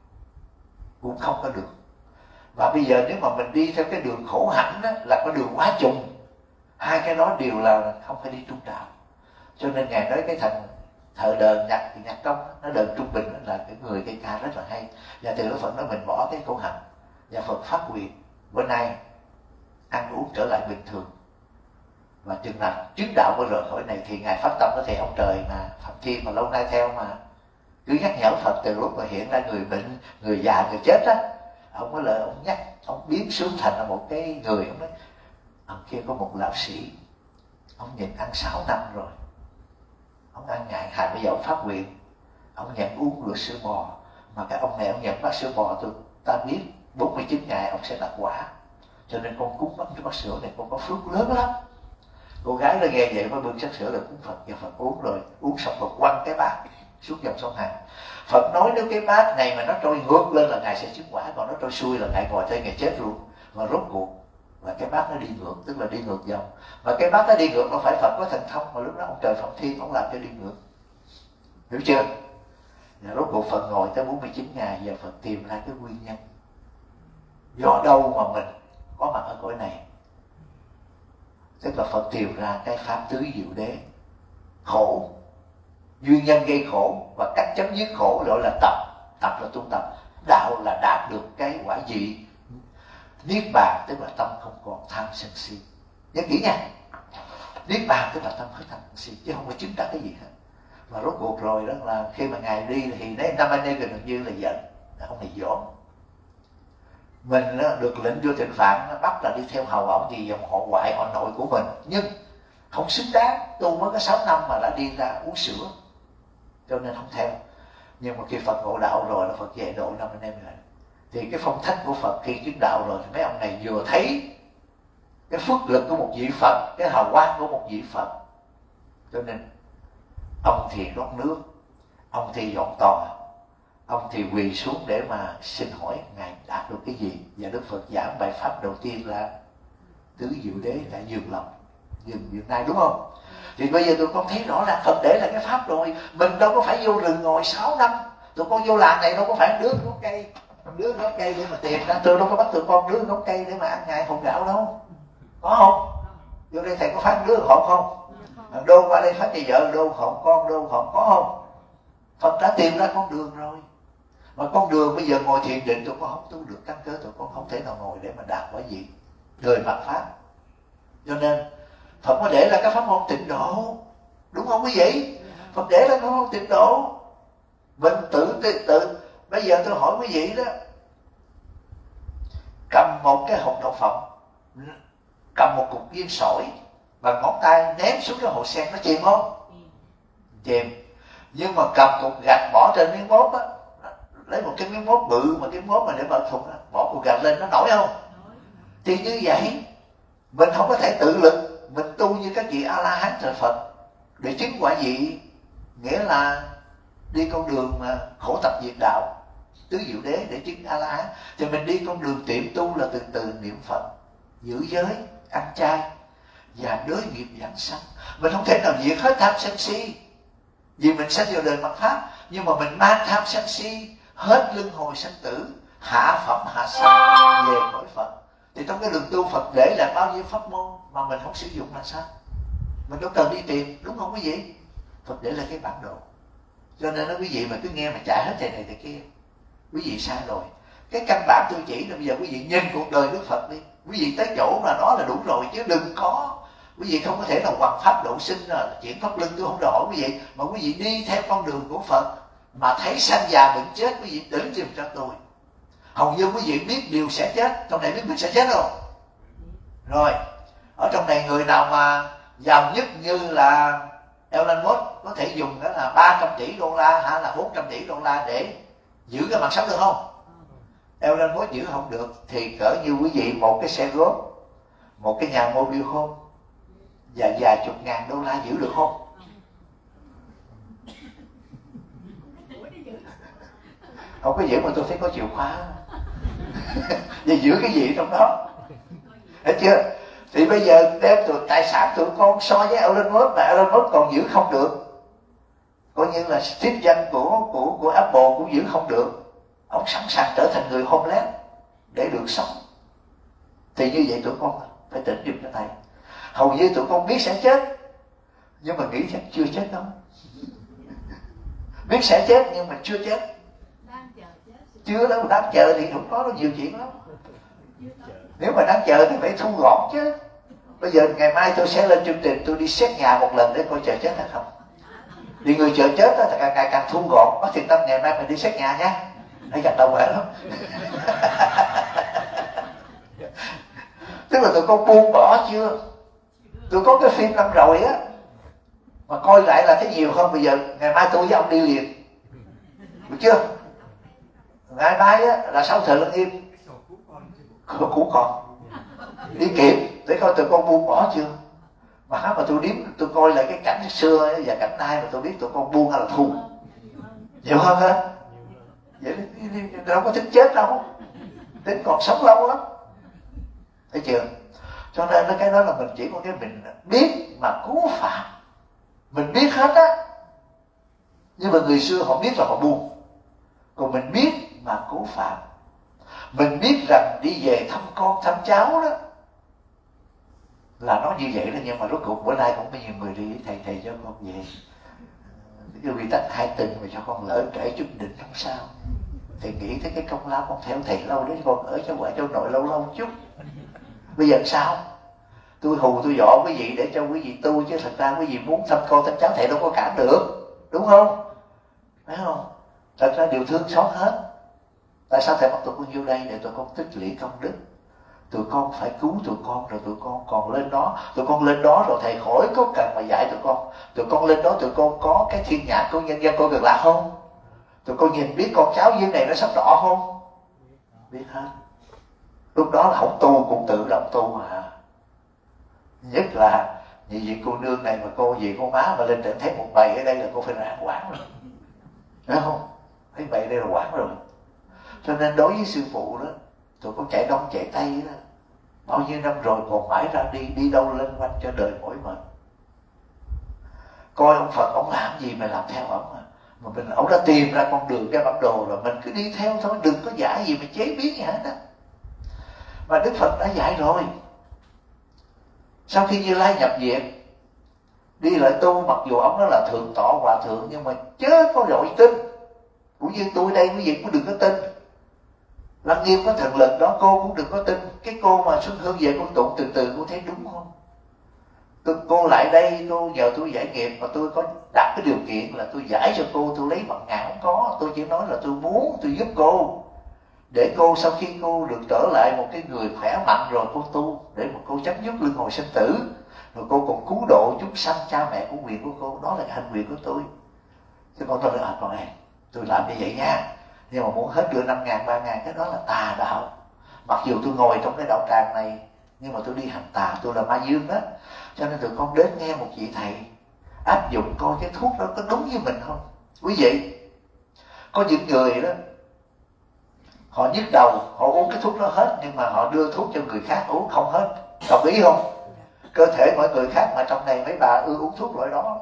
[SPEAKER 1] cũng không có được. Và bây giờ nếu mà mình đi theo cái đường khổ hạnh đó, là cái đường quá trùng, hai cái đó đều là không phải đi trung đạo. Cho nên Ngài nói cái thằng thợ đờn nhạc công nó đờn trung bình đó là cái người cây ca rất là hay. Và từ đó Phật nói mình bỏ cái khổ hạnh và Phật phát nguyện bữa nay ăn uống trở lại bình thường, và chừng nào chứng đạo mới rời khỏi này thì Ngài phát tâm có thể ông trời mà Phạm Thiên mà lâu nay theo mà cứ nhắc nhở Phật từ lúc mà hiện ra người bệnh, người già, người chết á, ông có lời ông nhắc, ông biến xuống thành là một cái người. Ông nói ông kia có một lão sĩ, ông nhìn ăn 6 năm rồi, ông ăn ngại hại, bây giờ ông phát nguyện ông nhận uống rửa sữa bò, mà cái ông này ông nhận bát sữa bò, ta biết 49 ngày ông sẽ đạt quả, cho nên con cúng bát sữa này con có phước lớn lắm. Cô gái nó nghe vậy mới bưng chén sữa là cúng Phật, và Phật uống rồi, uống xong Phật quăng cái bát xuống dòng sông Hằng. Phật nói nếu cái bát này mà nó trôi ngược lên là Ngài sẽ chứng quả, còn nó trôi xuôi là Ngài ngồi đây Ngài chết luôn. Và rốt cuộc là cái bát nó đi ngược, tức là đi ngược dòng. Và cái bát nó đi ngược nó phải Phật có thần thông, mà lúc đó ông trời Phạm Thiên ông làm cho đi ngược, hiểu chưa? Và rốt cuộc Phật ngồi tới 49 ngày và Phật tìm ra cái nguyên nhân do đâu mà mình có mặt ở cõi này. Tức là Phật tìm ra cái pháp tứ diệu đế, khổ, nguyên nhân gây khổ và cách chấm dứt khổ, gọi là tập là tu tập, đạo là đạt được cái quả vị niết bàn, tức là tâm không còn tham sân si. Nhớ kỹ nha, niết bàn tức là tâm hết tham sân si, chứ không có chứng đắc cái gì hết. Và rốt cuộc rồi đó là khi mà Ngài đi thì đấy Nam Anh Em gần như là giận, ông này dỗm. Mình được lệnh Vua Tịnh Phạn nó bắt là đi theo hầu ổng vì dòng họ ngoại họ nội của mình, nhưng không xứng đáng, tu mới có 6 năm mà đã đi ra uống sữa, cho nên không theo. Nhưng mà khi Phật ngộ đạo rồi là Phật dạy độ Nam Anh Em rồi, thì cái phong cách của Phật khi chứng đạo rồi thì mấy ông này vừa thấy cái phước lực của một vị Phật, cái hào quang của một vị Phật, cho nên ông thì rót nước, ông thì dọn tòa, ông thì quỳ xuống để mà xin hỏi Ngài đạt được cái gì. Và Đức Phật giảng bài pháp đầu tiên là tứ diệu đế, là dường lòng dường này, đúng không? Thì bây giờ tụi con thấy rõ ràng Phật để là cái pháp rồi. Mình đâu có phải vô rừng ngồi 6 năm, tụi con vô làng này đâu có phải đứa gốc cây để mà tìm ra. Tôi đâu có bắt tụi con đứa gốc cây để mà ăn ngày hột gạo đâu, có không? Vô đây thầy có phát đứa hột không? Đô qua đây phát cho vợ đô hột, con đô hột, có không? Phật đã tìm ra con đường rồi. Mà con đường bây giờ ngồi thiền định tụi con không tu được, căn cơ tụi con không thể nào ngồi để mà đạt quả gì đời mặt pháp. Cho nên Phật có để là cái pháp môn tịnh độ, đúng không quý vị? Phật để là cái pháp môn tịnh độ. Mình tự bây giờ tôi hỏi quý vị đó, cầm một cái hột đậu phộng, cầm một cục viên sỏi bằng ngón tay ném xuống cái hồ sen, nó chìm không? Chìm. Nhưng mà cầm cục gạch bỏ trên miếng mốt á, lấy một cái miếng mốt bự mà cái mốt mà để mở thùng, bỏ cục gạch lên, nó nổi không? Thì như vậy mình không có thể tự lực mình tu như các vị A La Hán trời Phật để chứng quả vị, nghĩa là đi con đường mà khổ tập diệt đạo tứ diệu đế để chứng A La Hán. Thì mình đi con đường tiệm tu là từ từ niệm Phật, giữ giới, ăn chay và đối nghiệp giảng sanh. Mình không thể nào diệt hết tham sân si, vì mình sanh vào đời mặt pháp, nhưng mà mình mang tham sân si hết luân hồi sanh tử, hạ phẩm hạ sanh về cõi Phật. Thì trong cái đường tu Phật để lại bao nhiêu pháp môn mà mình không sử dụng là sao? Mình đâu cần đi tìm, đúng không quý vị? Phật để lại cái bản đồ. Cho nên đó quý vị mà cứ nghe mà chạy hết thầy này thầy kia, quý vị sai rồi. Cái căn bản tôi chỉ là bây giờ quý vị nhìn cuộc đời Đức Phật đi, quý vị tới chỗ là đó là đủ rồi, chứ đừng có quý vị không có thể nào hoàn pháp độ sinh là chuyện pháp luân. Tôi không đòi hỏi quý vị, mà quý vị đi theo con đường của Phật mà thấy sanh già bệnh chết, quý vị đứng giùm cho tôi. Hầu như quý vị biết điều sẽ chết, trong này biết mình sẽ chết không? Rồi, ở trong này người nào mà giàu nhất như là Elon Musk có thể dùng đó là 300 tỷ đô la hay là 400 tỷ đô la để giữ cái mạng sống được không? Elon Musk giữ không được thì cỡ như quý vị một cái xe gốp, một cái nhà mobile home và vài chục ngàn đô la giữ được không? Không có giữ mà tôi thấy có chìa khóa. Vậy giữ cái gì trong đó? Thấy chưa? Thì bây giờ đem tài sản tụi con so với Elon Musk, mà Elon Musk còn giữ không được, coi như là Steve Jobs của Apple cũng giữ không được. Ông sẵn sàng trở thành người homeless để được sống. Thì như vậy tụi con phải tỉnh giùm cho thầy. Hầu như tụi con biết sẽ chết, nhưng mà nghĩ chắc chưa chết đâu. Biết sẽ chết nhưng mà chưa chết. Chưa đâu, đang chờ thì không có nhiều chuyện lắm. Nếu mà đang chờ thì phải thu gọn chứ. Bây giờ ngày mai tôi sẽ lên chương trình, tôi đi xét nhà một lần để coi chờ chết hay không. Thì người chờ chết đó, thì càng ngày càng thu gọn. Có thiệt tâm ngày mai mình đi xét nhà nha. Thấy gặt đầu khỏe lắm. Tức là tụi con buông bỏ chưa? Tôi có cái phim năm rồi á, mà coi lại là thấy nhiều hơn. Bây giờ ngày mai tôi với ông đi liền, được chưa? Ngày mai á là sau thời Lân Nghiêm cũ còn đi kịp để coi tụi con buông bỏ chưa. Mà tôi điếm, tôi coi lại cái cảnh xưa và cảnh nay mà tôi biết tụi con buông hay là thu nhiều hơn hả? Vậy đâu có tính chết đâu, tính còn sống lâu lắm, thấy chưa? Cho nên cái đó là mình chỉ có cái mình biết mà cứu phạm. Mình biết hết á, nhưng mà người xưa họ biết là họ buông, còn mình biết mà cứu phạm. Mình biết rằng đi về thăm con thăm cháu đó là nó như vậy đó, nhưng mà rốt cuộc bữa nay cũng có nhiều người đi thầy cho con về cái quy tắc hai tình mà cho con lỡ trễ chút định không sao. Thầy nghĩ tới cái công lao con theo thầy lâu đấy, con ở cho ngoại cho nội lâu lâu chút. Bây giờ sao? Tôi hù tôi dọa quý vị để cho quý vị tu, chứ thật ra quý vị muốn thăm con thăm cháu thầy đâu có cản được, đúng không? Phải không? Thật ra điều thương xót hết. Tại sao thầy bắt tụi con vô đây? Để tụi con tích lũy công đức. Tụi con phải cứu tụi con, rồi tụi con còn lên đó. Tụi con lên đó rồi thầy khỏi có cần mà dạy tụi con. Tụi con lên đó tụi con có cái thiên nhãn của nhân dân con Cực Lạc không? Tụi con nhìn biết con cháu dưới này nó sắp đỏ không? Biết hết. Lúc đó là không tu cũng tự động tu mà. Nhất là như vị cô nương này mà cô gì cô má mà lên trận thấy một bầy ở đây là cô phải ra quán rồi, đúng không? Thấy bầy đây là quán rồi. Cho nên đối với sư phụ đó, tụi con chạy đông chạy tây đó, bao nhiêu năm rồi còn mãi ra đi đâu lên quanh cho đời mỏi mệt. Coi ông Phật ông làm gì mà làm theo ông à. Mà ông đã tìm ra con đường, cái bản đồ rồi, mình cứ đi theo thôi, đừng có dạy gì mà chế biến gì hết á. Mà Đức Phật đã dạy rồi. Sau khi Như Lai nhập viện đi lại tu, mặc dù ông đó là thượng tọa hòa thượng, nhưng mà chớ có đội tin. Cũng như tôi đây, quý vị cũng đừng có tin Lăng Nghiêm có thần lực đó, cô cũng đừng có tin. Cái cô mà Xuân Hương về con tụng từ từ, cô thấy đúng không? Cô lại đây cô nhờ tôi giải nghiệp, mà tôi có đặt cái điều kiện là tôi giải cho cô, tôi lấy bằng ngàn không có. Tôi chỉ nói là tôi muốn tôi giúp cô, để cô sau khi cô được trở lại một cái người khỏe mạnh rồi cô tu, để mà cô chấm dứt luân hồi sinh tử, rồi cô còn cứu độ chúng sanh cha mẹ của quyền của cô. Đó là cái hành quyền của tôi. Chứ còn tôi nói con này tôi làm như vậy nha, nhưng mà muốn hết đưa 5.000 3.000 cái đó là tà đạo. Mặc dù tôi ngồi trong cái đạo tràng này nhưng mà tôi đi hành tà, tôi là ma dương đó. Cho nên tụi con đến nghe một vị thầy áp dụng coi cái thuốc đó có đúng với mình không. Quý vị, có những người đó họ nhức đầu, họ uống cái thuốc đó hết, nhưng mà họ đưa thuốc cho người khác uống không hết. Đồng ý không? Cơ thể mọi người khác mà trong này mấy bà ưa uống thuốc loại đó.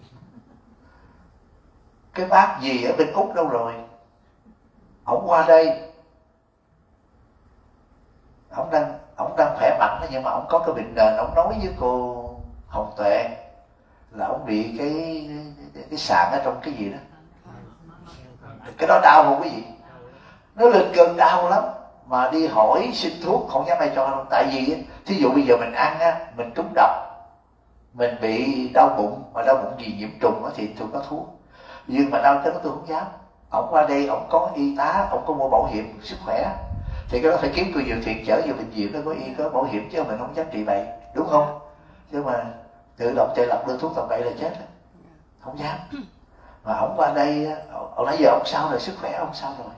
[SPEAKER 1] Cái bác gì ở bên Úc đâu rồi? Ổng qua đây, ổng đang khỏe mạnh đó, nhưng mà ổng có cái bệnh nền. Ổng nói với cô Hồng Tuệ là ổng bị cái sạn ở trong cái gì đó. Cái đó đau không quý vị? Nó lên cơn đau lắm, mà đi hỏi xin thuốc không dám ai cho đâu. Tại vì thí dụ bây giờ mình ăn á, mình trúng độc, mình bị đau bụng, mà đau bụng gì nhiễm trùng á thì tôi có thuốc. Nhưng mà đau cái đó tôi không dám. Ổng qua đây, ổng có y tá, ổng có mua bảo hiểm sức khỏe, thì cái đó phải kiếm cô Diệu Thiện chở vào bệnh viện, nó có y có bảo hiểm, chứ mình không dám trị bậy, đúng không? Chứ mà tự động chạy lọc đưa thuốc tầm bậy là chết, không dám. Mà ổng qua đây, ổng nãy giờ ổng sao rồi, sức khỏe ổng sao rồi?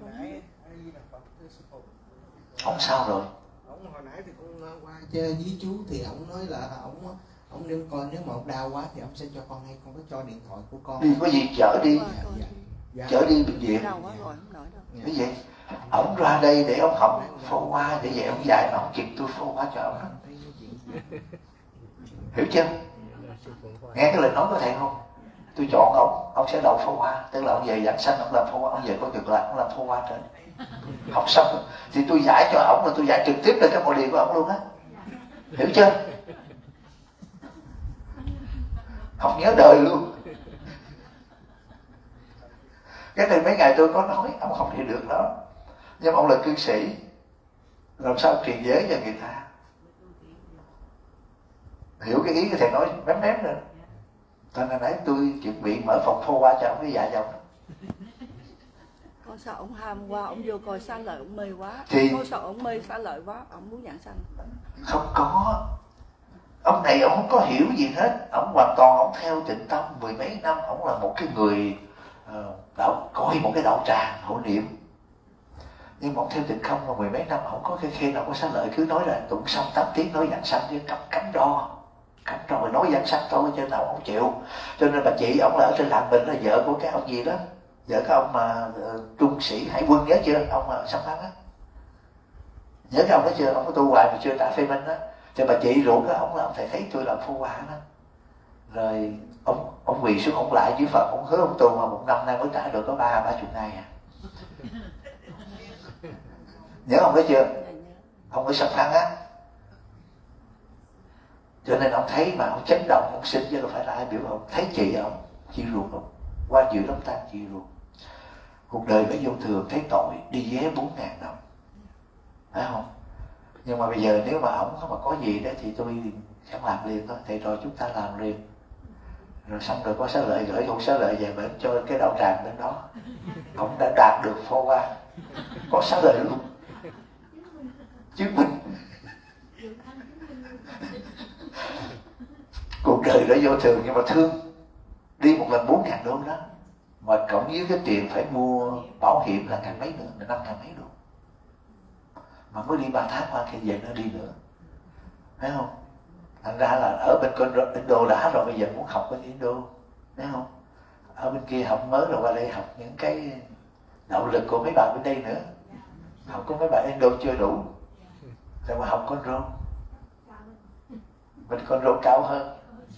[SPEAKER 1] Ổng sao rồi?
[SPEAKER 2] Ổng hồi nãy thì con qua chơi với chú thì ổng nói là ổng đem coi nếu mà ổng đau quá thì ổng sẽ cho con, hay con có cho điện thoại của con
[SPEAKER 1] đi, có gì chở đi, chở đi bệnh viện. Cái gì? Ổng ra đây để ông học phô hoa, để vậy ông dạy mà ông chịu tôi phô hoa cho ông đó. Hiểu chưa? Nghe cái lời nói của thầy không? Tôi chọn ông sẽ đậu phô hoa, tức là ông về giảng sanh, ông làm phô hoa, ông về có cực lạc, ông làm phô hoa trên. Học xong thì tôi giải cho ổng, là tôi giải trực tiếp lên cái ngôi điện của ổng luôn á. Hiểu chưa? Học nhớ đời luôn. Cái này mấy ngày tôi có nói, ông không hiểu được đó. Nhưng mà ông là cư sĩ, làm sao truyền giới cho người ta hiểu cái ý của thầy nói mém mém rồi. Cho nên nãy tôi chuẩn bị mở phòng phô qua cho ông, cái dạ dòng.
[SPEAKER 3] Con sợ ông ham qua, ông vô coi xá lợi, ông mê quá.
[SPEAKER 1] Thì
[SPEAKER 3] con sợ ông mê xá lợi quá, ông muốn giảng sanh.
[SPEAKER 1] Không có. Ông này ông không có hiểu gì hết. Ông hoàn toàn ông theo Tịnh Tông 10 mấy năm. Ông là một cái người coi một cái đạo tràng hộ niệm. Nhưng mà ông theo Tịnh Không là 10 mấy năm, không có cái khi nào có xá lợi, cứ nói là tụng xong 8 tiếng nói giảng sanh, chứ cấm đo rồi nói giảng sanh thôi, cho nên ông không chịu. Cho nên bà chị ông là ở trên làng mình, là vợ của cái ông gì đó, vợ cái ông mà trung sĩ Hải Quân, nhớ chưa? Ông mà Sông Thắng á, nhớ cái ông đó chưa? Ông có tu hoài mà chưa trả phê minh á. Cho bà chị rủ cái ông là ông thầy thấy tôi làm phu hoa đó, rồi ông quỳ xuống ông lại với Phật, ông hứa ông tu mà 1 năm nay mới trả được có 30 ngày à. Nhớ ông đó chưa? Ông ở Sông Thắng á. Cho nên ông thấy mà ông chấn động, ông xin, chứ đâu phải là ai biểu ông. Thấy chị ông, chị ruột ông, qua dự đám tang chị ruột. Cuộc đời phải vô thường, thấy tội, đi vé 4.000 đồng, phải không? Nhưng mà bây giờ nếu mà ổng mà có gì đó thì tôi chẳng làm liền thôi. Thầy rồi chúng ta làm liền. Rồi xong rồi có xá lợi, gửi con xá lợi về bển cho cái đạo tràng bên đó. Ổng đã đạt được phô hoa, có xá lợi luôn, chứng minh. Cuộc đời đã vô thường, nhưng mà thương. Đi một lần 4.000 đô đó, mà cộng với cái tiền phải mua bảo hiểm là ngàn mấy nữa, là 5.000 mấy đô. Mà mới đi 3 tháng qua, cái về nó đi nữa, thấy không? Thành ra là ở bên Indo đã rồi, bây giờ muốn học bên Indo, thấy không? Ở bên kia học mới rồi qua đây học những cái đạo lực của mấy bạn bên đây nữa. Học của mấy bạn Indo chưa đủ, rồi mà học con rô, bên con rô cao hơn.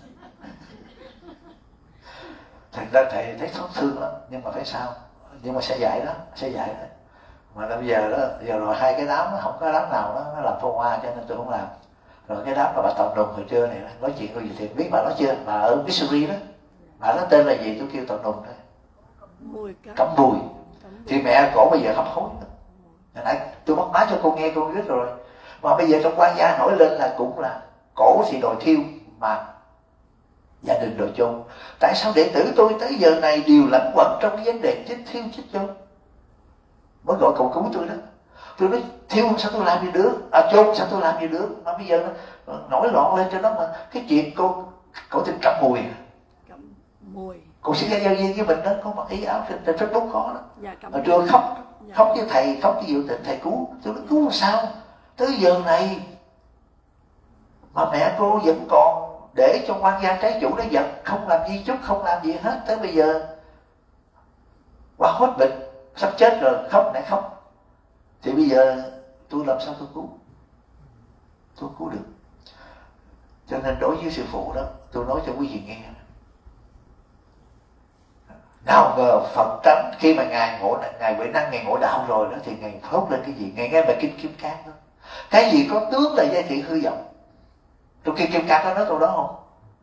[SPEAKER 1] Thành ra thầy thấy xót thương lắm, nhưng mà phải sao? Nhưng mà sẽ dạy đó, sẽ dạy đó. Mà bây giờ đó, giờ rồi hai cái đám, không có đám nào nó làm phô hoa, cho nên tôi không làm. Rồi cái đám mà bà Tòng Đùng hồi trưa này nói chuyện rồi gì thì biết bà nói chưa? Bà ở Missouri đó, bà nói tên là gì? Tôi kêu Tòng Đùng thôi. Cẩm Bùi. Thì mẹ cổ bây giờ hấp hối. Nãy tôi bắt má cho cô nghe, cô biết rồi. Mà bây giờ trong quan gia nổi lên là cũng là cổ thì đòi thiêu, mà gia đình đồ chôn. Tại sao đệ tử tôi tới giờ này đều lẫn quẩn trong cái vấn đề chết thiêu chết chôn? Mới gọi cầu cứu tôi đó. Tôi nói thiêu sao tôi làm gì được, chôn sao tôi làm gì được, mà bây giờ nó nổi loạn lên cho nó. Mà cái chuyện cô tin Cẩm Mùi, cô sẽ ra giao viên với mình đó, có mặc ý áo trên Facebook có đó.
[SPEAKER 3] Dạ,
[SPEAKER 1] Ở trường khóc với thầy, khóc với Diệu Tịnh, thầy cứu. Tôi nói cứu sao tới giờ này mà mẹ cô vẫn còn để cho quan gia trái chủ nó giật, không làm di chúc, không làm gì hết. Tới bây giờ qua hết bệnh, sắp chết rồi, khóc nãy khóc. Thì bây giờ tôi làm sao tôi cứu được. Cho nên đối với sư phụ đó, tôi nói cho quý vị nghe, nào ngờ Phật tánh khi mà ngài Huệ Năng ngài ngộ đạo rồi đó, thì ngài thốt lên cái gì? Ngài nghe bài Kinh Kim Cang đó, cái gì có tướng là giai thị hư vọng. Trong Kinh Kim Cang có nói câu đó không?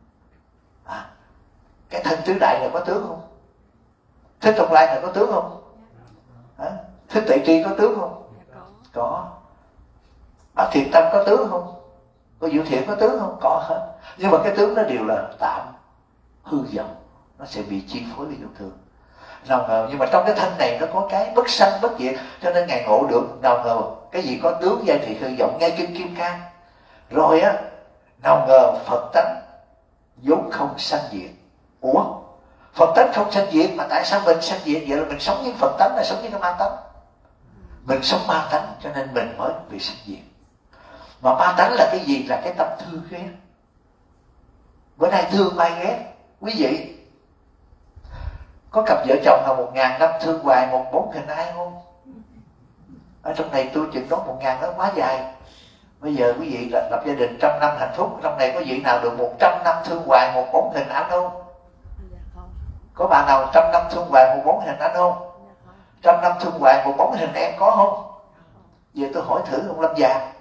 [SPEAKER 1] Cái thân tứ đại này có tướng không? Thích Tông Lai này có tướng không? Thích Tuệ Tri có tướng không? Có. Thiện Tâm có tướng không? Có Diệu Thiện có tướng không? Có hết. Nhưng mà cái tướng đó đều là tạm, hư vọng, nó sẽ bị chi phối vì vọng thường. Nào ngờ, nhưng mà trong cái thân này nó có cái bất sanh bất diệt, cho nên ngài ngộ được. Nào ngờ cái gì có tướng giai thị hư vọng, nghe Kinh Kim Cang rồi á. Nào ngờ Phật tánh vốn không sanh diệt. Ủa, Phật tánh không sanh diệt mà tại sao mình sanh diệt? Vậy là mình sống với Phật tánh, là sống với cái ma tánh. Mình sống ma tánh cho nên mình mới bị sanh diệt. Mà ma tánh là cái gì? Là cái tâm thương ghét. Bữa nay thương ai ghét? Quý vị có cặp vợ chồng nào 1000 năm thương hoài một bốn hình ai không? Ở trong này tôi chừng nói 1000 nó quá dài. Bây giờ quý vị lập gia đình 100 năm hạnh phúc, trong này có vị nào được 100 năm thương hoài một bốn hình anh không? Có bạn nào 100 năm thương hoài một bốn hình anh không? 100 năm thương hoài một bốn hình em có không? Giờ tôi hỏi thử ông Lâm già,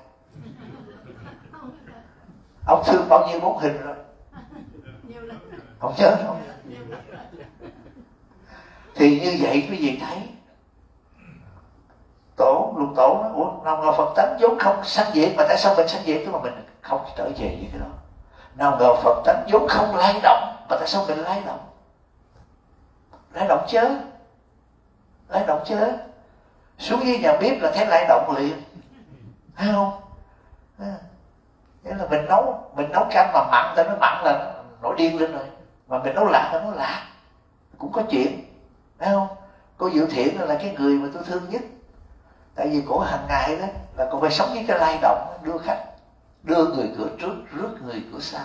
[SPEAKER 1] ông thương bao nhiêu bốn hình rồi? Không nhớ đâu. Thì như vậy quý vị thấy lục tổ nói, ủa nào ngờ Phật tánh vốn không sanh diệt mà tại sao mình sanh diệt? Tức mà mình không trở về với cái đó. Nào ngờ Phật tánh vốn không lay động mà tại sao mình lay động? Lay động chớ. Xuống dưới nhà bếp là thấy lay động liền, thấy không? Nghĩa là mình nấu canh mà mặn, ta nói mặn là nó nổi điên lên rồi. Mà mình nấu lạc là nó lạc, cũng có chuyện, thấy không? Cô Diệu Thiện là cái người mà tôi thương nhất. Tại vì cổ hàng ngày đó là cô phải sống với cái lay động, đưa khách, đưa người cửa trước, rước người cửa sau.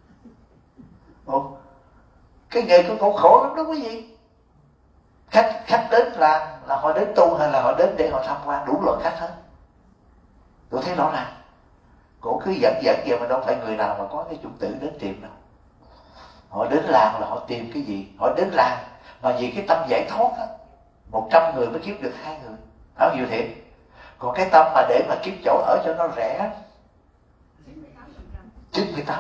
[SPEAKER 1] Cái nghề của cổ khổ lắm đó quý vị. Khách đến là họ đến tu hay là họ đến để họ tham quan, đủ loại khách hết. Tôi thấy rõ ràng. Cổ cứ dẫn về mà đâu phải người nào mà có cái chủng tử đến tìm đâu. Họ đến làng là họ tìm cái gì? Họ đến làng mà vì cái tâm giải thoát á, 100 người mới kiếm được 2 người. Phải không Diệu Thiện? Còn cái tâm mà để mà kiếm chỗ ở cho nó rẻ 98%.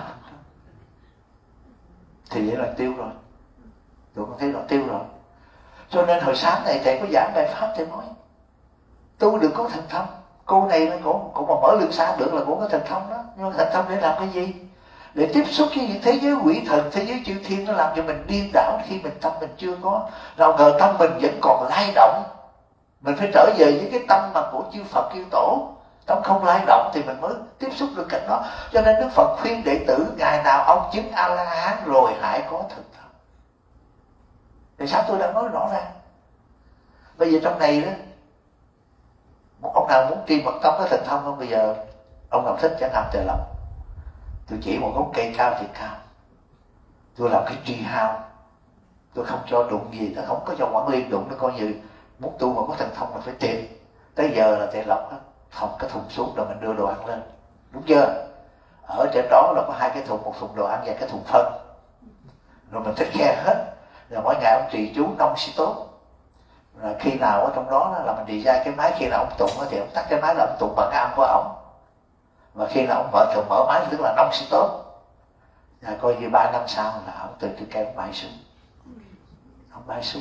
[SPEAKER 1] Thì vậy là tiêu rồi. Tụi con thấy nó tiêu rồi. Cho nên hồi sáng này thầy có giảng bài pháp, thầy nói tu được có thần thông. Cô này cổ mà mở lương xa được là cổ có thần thông đó. Nhưng mà thần thông để làm cái gì? Để tiếp xúc với những thế giới quỷ thần, thế giới chư thiên, nó làm cho mình điên đảo khi tâm mình chưa có. Nào ngờ tâm mình vẫn còn lay động. Mình phải trở về với cái tâm mà của chư Phật chư Tổ. Tâm không lay động thì mình mới tiếp xúc được cảnh đó. Cho nên Đức Phật khuyên đệ tử, ngày nào ông chứng A-la-hán rồi hãy có thần thông. Thì sao tôi đã nói rõ ràng. Bây giờ trong này đó, ông nào muốn tri mật tông có thần thông không? Bây giờ ông nào thích chẳng làm trời lòng. Tôi chỉ một gốc cây cao thì cao, tôi làm cái tree house, tôi không cho đụng gì, tôi không có cho quản liên đụng. Nó coi như muốn tu mà có thần thông là phải tìm. Tới giờ là thầy lọc thòng cái thùng xuống rồi mình đưa đồ ăn lên, đúng chưa? Ở trên đó là có 2 cái thùng, một thùng đồ ăn và cái thùng phân, rồi mình thích khe hết. Rồi mỗi ngày ông trì chú nông si tốt. Rồi khi nào ở trong đó là mình đi ra cái máy, khi nào ông tụng thì ông tắt cái máy là ông tụng bằng cái âm của ổng. Và khi nào ông mở máy tức là nông si tốt. Rồi coi như 3 năm sau là ông từ trên cây ông bay xuống. Ông bay xuống.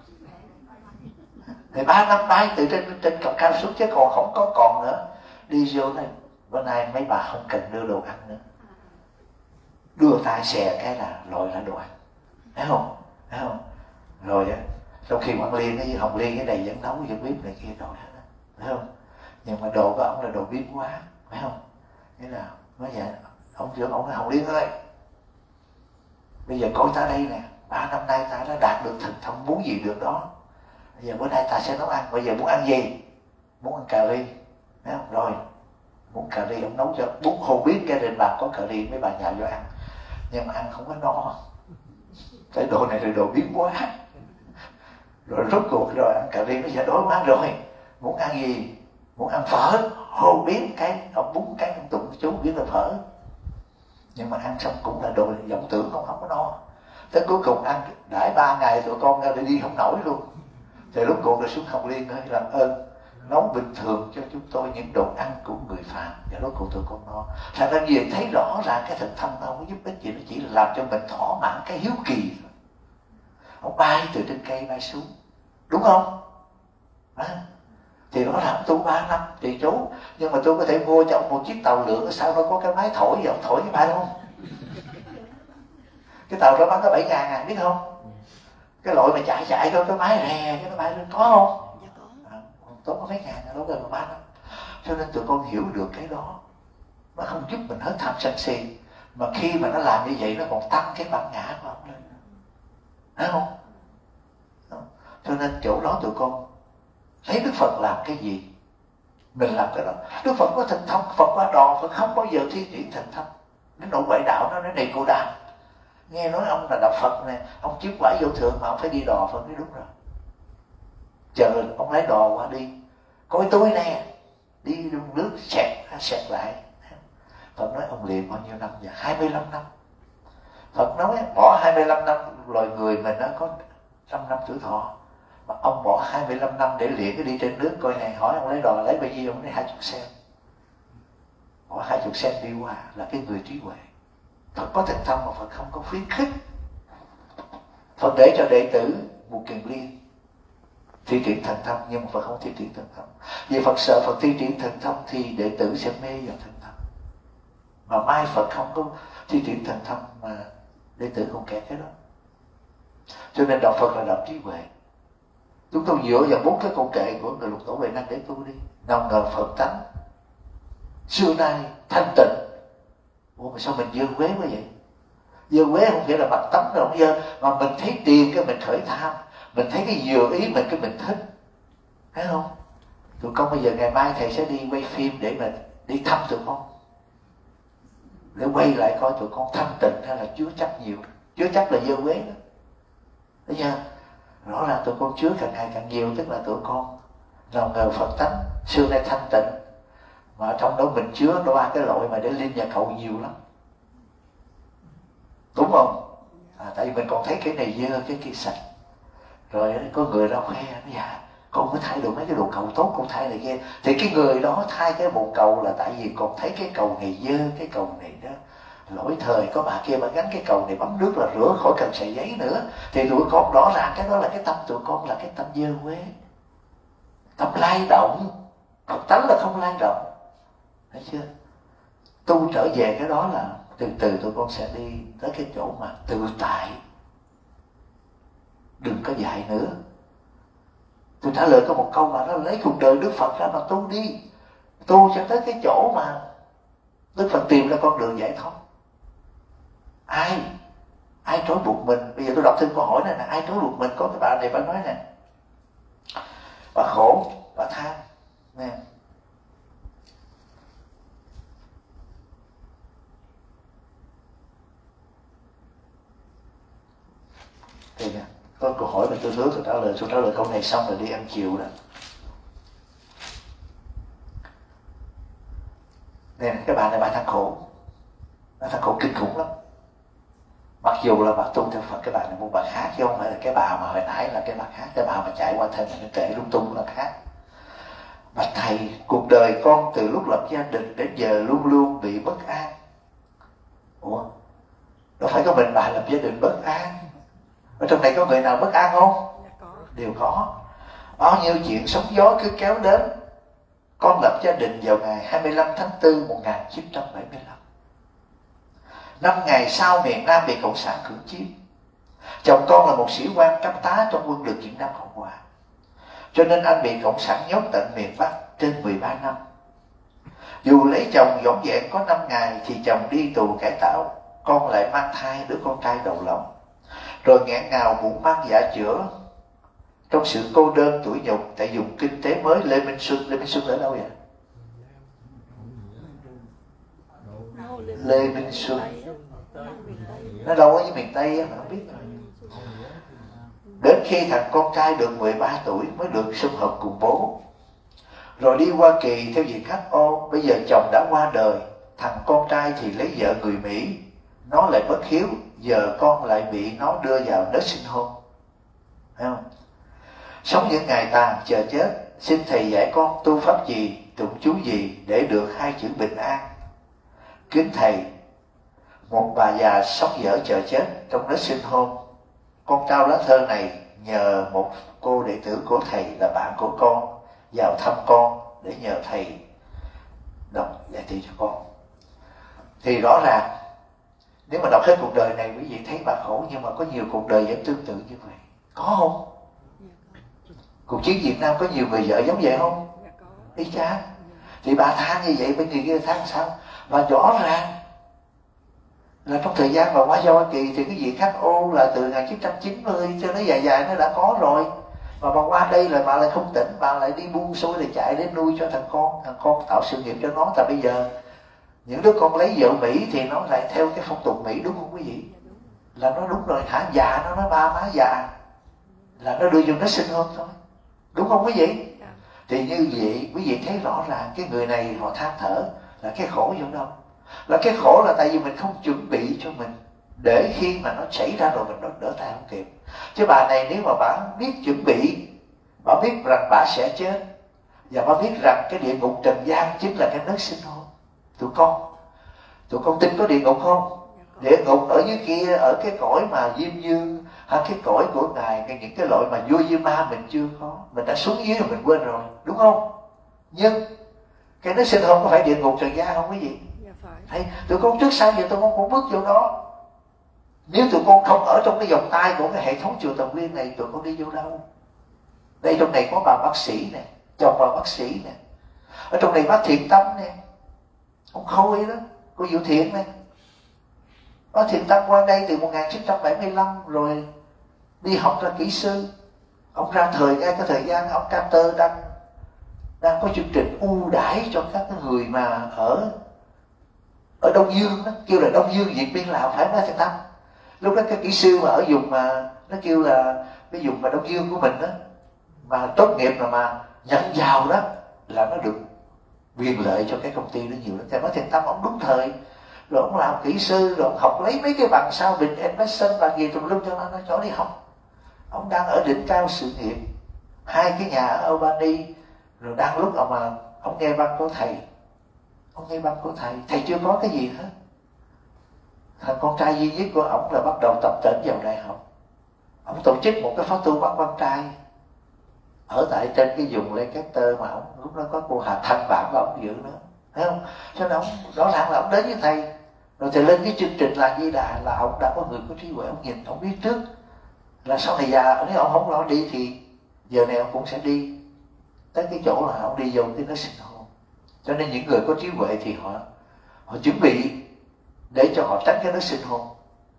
[SPEAKER 1] Thì 3 năm bay từ trên cọc cao xuống chứ còn không còn nữa. Đi vô này, bữa nay mấy bà không cần đưa đồ ăn nữa. đưa tay xè cái là lội ra đồ ăn, thấy không? Thấy không? Rồi á, trong khi Quảng Liên với Hồng Liên cái này vẫn nấu vẫn bếp này kia rồi hết, thấy không? Nhưng mà đồ của ông là đồ bếp quá, phải không? Thế là nói vậy, ông nói Hồng Liên ơi, bây giờ coi ta đây nè, 3 năm nay ta đã đạt được thần thông, muốn gì được đó. Bây giờ bữa nay ta sẽ nấu ăn. Bây giờ muốn ăn gì? Muốn ăn cà ri, thấy không? Rồi muốn cà ri ông nấu cho 4 hồ biết gia đình bà có cà ri, mấy bà nhà vô ăn. Nhưng mà ăn không có no, cái đồ này là đồ biến quá. Rồi rốt cuộc rồi ăn cà ri nó sẽ đói quá rồi. Muốn ăn gì? Muốn ăn phở, hồ biến cái ông bún cái ông tụng chú biết là phở. Nhưng mà ăn xong cũng là đồ vọng tưởng, không có no. Tới cuối cùng ăn đãi 3 ngày tụi con ra đi không nổi luôn. Thì lúc cuộc rồi xuống Hồng Liên ơi, làm ơn nấu bình thường cho chúng tôi những đồ ăn của người phàm, và lúc cuộc tụi con no. Thành ra gì thấy rõ ràng cái thần thông nó không có giúp ích gì, nó chỉ là làm cho mình thỏa mãn cái hiếu kỳ. Ông bay từ trên cây bay xuống, đúng không? Thì nó làm tôi 3 năm thì chú, nhưng mà tôi có thể mua cho ông một chiếc tàu lượn, sao nó có cái máy thổi và ông thổi cái bay không? Cái tàu đó bán có 7.000 à, biết không? Cái loại mà chạy có cái máy rè cái nó bay lên, có không?
[SPEAKER 3] Dạ có.
[SPEAKER 1] Tốn có mấy ngàn đâu gần 3 năm. Cho nên tụi con hiểu được cái đó, nó không giúp mình hết tham sân si, mà khi mà nó làm như vậy nó còn tăng cái bản ngã của ông lên, thấy không? Cho nên chỗ đó tụi con thấy Đức Phật làm cái gì mình làm cái đó. Đức Phật có thần thông, Phật qua đò, Phật không bao giờ thi triển thần thông. Đến nội ngoại đạo nó nói này cô Đàm, nghe nói ông là đạo Phật này, ông chiếm quả vô thượng mà ông phải đi đò. Phật nói đúng rồi, chờ ông lấy đò qua đi, coi tôi nè, đi nước xẹt lại. Phật nói ông liền bao nhiêu năm vậy? 25 năm. Phật nói bỏ 25 năm, loài người mình nó có 100 năm tuổi thọ, mà ông bỏ 25 năm để luyện cái đi trên nước coi này. Hỏi ông lấy đò lấy bao nhiêu? Ông lấy 20 sen. Bỏ 20 sen đi qua là cái người trí huệ. Phật có thần thông mà Phật không có khuyến khích. Phật để cho đệ tử một kiền liên thi triển thần thông, nhưng mà Phật không thi triển thần thông. Vì Phật sợ Phật thi triển thần thông thì đệ tử sẽ mê vào thần thông, mà mai Phật không có thi triển thần thông mà đệ tử không kẹt cái đó. Cho nên đạo Phật là đạo trí huệ. Chúng tôi dựa vào 4 cái câu kệ của người Lục Tổ Huệ Năng để tu đi. Nào ngờ Phật tánh xưa nay thanh tịnh. Ủa mà sao mình dơ quế quá vậy? Dơ quế không phải là mặt tấm đâu, không dơ, mà mình thấy tiền cái mình khởi tham, mình thấy cái vừa ý mình cái mình thích, thấy không? Tụi con bây giờ ngày mai thầy sẽ đi quay phim để mà đi thăm tụi con, để quay lại coi tụi con thanh tịnh hay là chứa chấp nhiều. Chứa chấp là dơ quế đó, thấy chưa? Rõ ràng tụi con chứa càng ngày càng nhiều, tức là tụi con nào ngờ Phật tánh xưa nay thanh tịnh, mà trong đó mình chứa 3 cái loại mà để lên nhà cầu nhiều lắm, đúng không? Tại vì mình còn thấy cái này dơ cái kia sạch. Rồi có người ra khoe, dạ con mới thay được mấy cái đồ cầu tốt, con thay này kia. Thì cái người đó thay cái bộ cầu là tại vì còn thấy cái cầu này dơ, cái cầu này đó lỗi thời, có bà kia bà gắn cái cầu này bấm nước là rửa khỏi cần sợi giấy nữa. Thì tụi con rõ ràng cái đó là cái tâm tụi con là cái tâm dơ quế, tâm lay động. Phật tánh là không lay động, thấy chưa? Tu trở về cái đó là từ từ tụi con sẽ đi tới cái chỗ mà tự tại, đừng có dạy nữa. Tôi trả lời có một câu mà nó lấy cuộc đời Đức Phật ra mà tu đi, tu cho tới cái chỗ mà Đức Phật tìm ra con đường giải thoát. Ai trói buộc mình? Bây giờ tôi đọc thêm câu hỏi này nè, ai trói buộc mình? Có cái bà này bà nói nè, bà khổ, bà tham nè. Thì nè, có câu hỏi mà tôi hứa tôi trả lời câu này xong rồi đi ăn chiều đó. Nè, cái bà này bà than khổ, bà than khổ kinh khủng lắm. Mặc dù là bà tu theo Phật, cái bà này một bà khác chứ không phải là cái bà mà hồi nãy là cái bà khác. Cái bà mà chạy qua thân này kệ lung tung là khác. Bà thầy, cuộc đời con từ lúc lập gia đình đến giờ luôn luôn bị bất an. Ủa, đâu phải có mình bà lập gia đình bất an. Ở trong này có người nào bất an không?
[SPEAKER 3] Dạ có.
[SPEAKER 1] Đều có. Bao nhiêu chuyện sóng gió cứ kéo đến. Con lập gia đình vào ngày 25 tháng 4 1975. 5 ngày sau miền Nam bị cộng sản cưỡng chiếm. Chồng con là một sĩ quan cấp tá trong quân lực Việt Nam Cộng Hòa, cho nên anh bị cộng sản nhốt tận miền Bắc trên 13 năm. Dù lấy chồng vỏn vẹn có 5 ngày thì chồng đi tù cải tạo, con lại mang thai đứa con trai đầu lòng, rồi nghẹn ngào bụng mang dạ chữa trong sự cô đơn tủi nhục tại vùng kinh tế mới Lê Minh Xuân. Lê Minh Xuân ở đâu vậy? Lê Minh Xuân nó đâu ở dưới miền Tây mà không biết. Đến khi thằng con trai được 13 tuổi mới được sum họp cùng bố, rồi đi Hoa Kỳ theo diện WHO. Bây giờ chồng đã qua đời, thằng con trai thì lấy vợ người Mỹ, nó lại bất hiếu, giờ con lại bị nó đưa vào nursing home. Thấy không? Sống những ngày tàn chờ chết, xin thầy dạy con tu pháp gì, tụng chú gì để được 2 chữ bình an. Kính thầy, một bà già sống dở chờ chết trong nursing home. Con trao lá thơ này nhờ một cô đệ tử của thầy là bạn của con vào thăm con để nhờ thầy đọc giải thích cho con. Thì rõ ràng nếu mà đọc hết cuộc đời này quý vị thấy bà khổ, nhưng mà có nhiều cuộc đời vẫn tương tự như vậy, có không? Cuộc chiến Việt Nam có nhiều người vợ giống vậy không? Ý chán. Thì bà than như vậy, bên người kia than sao? Và rõ ràng là trong thời gian mà qua Hoa Kỳ thì cái việc WHO là từ 1990 cho nó dài dài nó đã có rồi. Mà bà qua đây là bà lại không tỉnh, bà lại đi buông xuôi để chạy để nuôi cho thằng con tạo sự nghiệp cho nó. Tại bây giờ những đứa con lấy vợ Mỹ thì nó lại theo cái phong tục Mỹ, đúng không quý vị? Là nó đúng rồi, hả già nó nói ba má già là nó đưa vô nó sinh hơn thôi, đúng không quý vị? Thì như vậy quý vị thấy rõ ràng cái người này họ than thở là cái khổ vô đâu? Là cái khổ là tại vì mình không chuẩn bị cho mình, để khi mà nó xảy ra rồi mình đỡ tay không kịp. Chứ bà này nếu mà bà biết chuẩn bị, bà biết rằng bà sẽ chết, và bà biết rằng cái địa ngục trần gian chính là cái nước sinh hồn. Tụi con tin có địa ngục không? Địa ngục ở dưới kia, ở cái cõi mà Diêm Dương, hay cái cõi của Ngài, những cái loại mà vua Diêm Ma mình chưa có, mình đã xuống dưới rồi mình quên rồi, đúng không? Nhưng cái nước sinh hồn có phải địa ngục trần gian không quý vị? Thấy tụi con trước sau giờ tụi con cũng bước vô đó. Nếu tụi con không ở trong cái vòng tay của cái hệ thống chùa Tầm Nguyên này, tụi con đi vô đâu? Đây trong này có bà bác sĩ nè, chồng bà bác sĩ nè, ở trong này bác Thiện Tâm nè, ông Khôi đó, cô Diệu Thiện nè. Bác Thiện Tâm qua đây từ 1975 rồi đi học ra kỹ sư. Ông ra ngay cái thời gian ông Carter đang có chương trình ưu đãi cho các người mà ở Đông Dương đó, kêu là Đông Dương Việt Biên Lào, phải nói Thiện Tâm. Lúc đó cái kỹ sư mà ở vùng mà nó kêu là cái vùng mà Đông Dương của mình đó, mà tốt nghiệp mà nhận vào đó là nó được quyền lợi cho cái công ty đó nhiều lắm. Thì nói Thiện Tâm ông đúng thời, rồi ông làm kỹ sư, rồi ông học lấy mấy cái bằng sao Bình Emerson và gì tùm lum cho nó cho đi học. Ông đang ở đỉnh cao sự nghiệp, 2 cái nhà ở Albany, rồi đang lúc mà ông nghe băng của thầy. Ông nghe băng của thầy chưa có cái gì hết. Thằng con trai duy nhất của ông là bắt đầu tập tễnh vào đại học. Ông tổ chức một cái khóa tu bắt quan trai ở tại trên cái vùng Lancaster mà ông lúc đó có cô Hà Thanh Bản và ông dự nữa, thấy không? Cho nên ông rõ ràng là ông đến với thầy, rồi thầy lên cái chương trình là Di Đà, là ông đã có người có trí huệ, ông nhìn ông biết trước là sau này già nếu ông không lo đi thì giờ này ông cũng sẽ đi tới cái chỗ là ông đi vô cái nó sinh hồn. Cho nên những người có trí huệ thì họ chuẩn bị để cho họ tránh cái nó sinh hồn.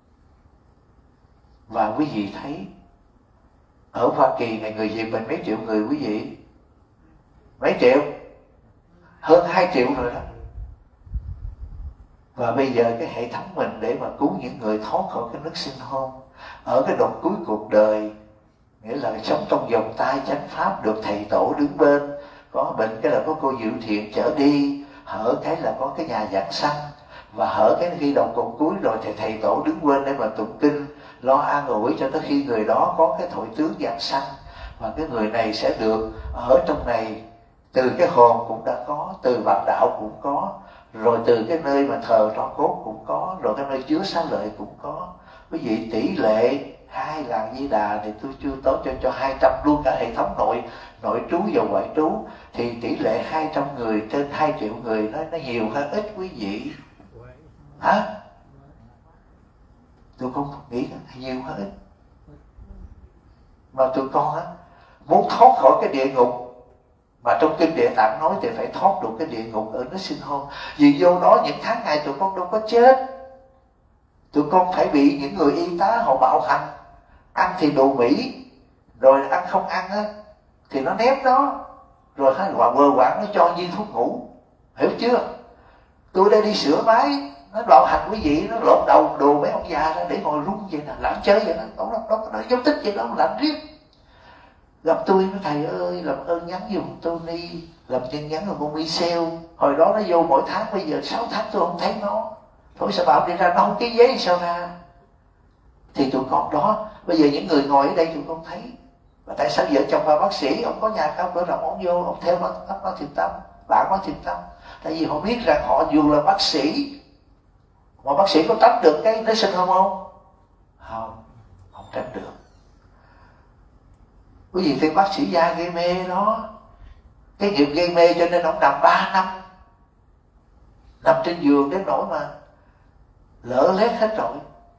[SPEAKER 1] Và quý vị thấy ở Hoa Kỳ này người Việt mình mấy triệu người quý vị, mấy triệu, hơn 2 triệu rồi đó. Và bây giờ cái hệ thống mình để mà cứu những người thoát khỏi cái nước sinh hồn ở cái đoạn cuối cuộc đời, nghĩa là sống trong vòng tay chánh pháp, được thầy tổ đứng bên, có bệnh cái là có cô Diệu Thiện chở đi, hở cái là có cái nhà giảng sanh, và hở cái khi đầu cuộc cuối rồi thì thầy tổ đứng bên để mà tụng kinh, lo an ủi cho tới khi người đó có cái thổi tướng giảng sanh. Và cái người này sẽ được ở trong này, từ cái hồn cũng đã có, từ vạn đạo cũng có, rồi từ cái nơi mà thờ tro cốt cũng có, rồi cái nơi chứa xá lợi cũng có. Quý vị tỷ lệ 2 làng Di Đà thì tôi chưa tối cho 200 luôn cả hệ thống nội trú và ngoại trú, thì tỷ lệ 200 người trên 2 triệu người nó nhiều hay ít quý vị? Hả? tụi con nghĩ nhiều hết. Mà tụi con á muốn thoát khỏi cái địa ngục mà trong kinh Địa Tạng nói thì phải thoát được cái địa ngục ở nursing home. Vì vô đó những tháng ngày tụi con đâu có chết, tụi con phải bị những người y tá họ bạo hành, ăn thì đồ Mỹ, rồi ăn không ăn á thì nó ném đó, rồi hay quả quơ quảng nó cho viên thuốc ngủ, hiểu chưa? Tôi đã đi sửa máy, nó bạo hành quý vị, nó lột đầu đồ mấy ông già ra để ngồi rung vậy nè, làm chơi vậy nè, nó dấu tích vậy đó, làm riết. Gặp tôi nói thầy ơi làm ơn nhắn giùm Tony, làm chân nhắn là con Michelle, hồi đó nó vô mỗi tháng, bây giờ 6 tháng tôi không thấy nó. Thôi sao bảo đi ra nó không ký giấy sao ra? Thì tụi con đó, bây giờ những người ngồi ở đây tụi con thấy. Và tại sao vợ chồng và bác sĩ, ông có nhà cao cửa rộng, ông vô, ông theo bác Thiện Tâm, bạn bác Thiện Tâm. Tại vì họ biết rằng họ dù là bác sĩ, mà bác sĩ có tránh được cái nó sinh không? Không tránh được. Quý vị thấy bác sĩ da gây mê đó, cái nghiệp gây mê cho nên ông nằm 3 năm, nằm trên giường đến nỗi mà lỡ lét hết rồi.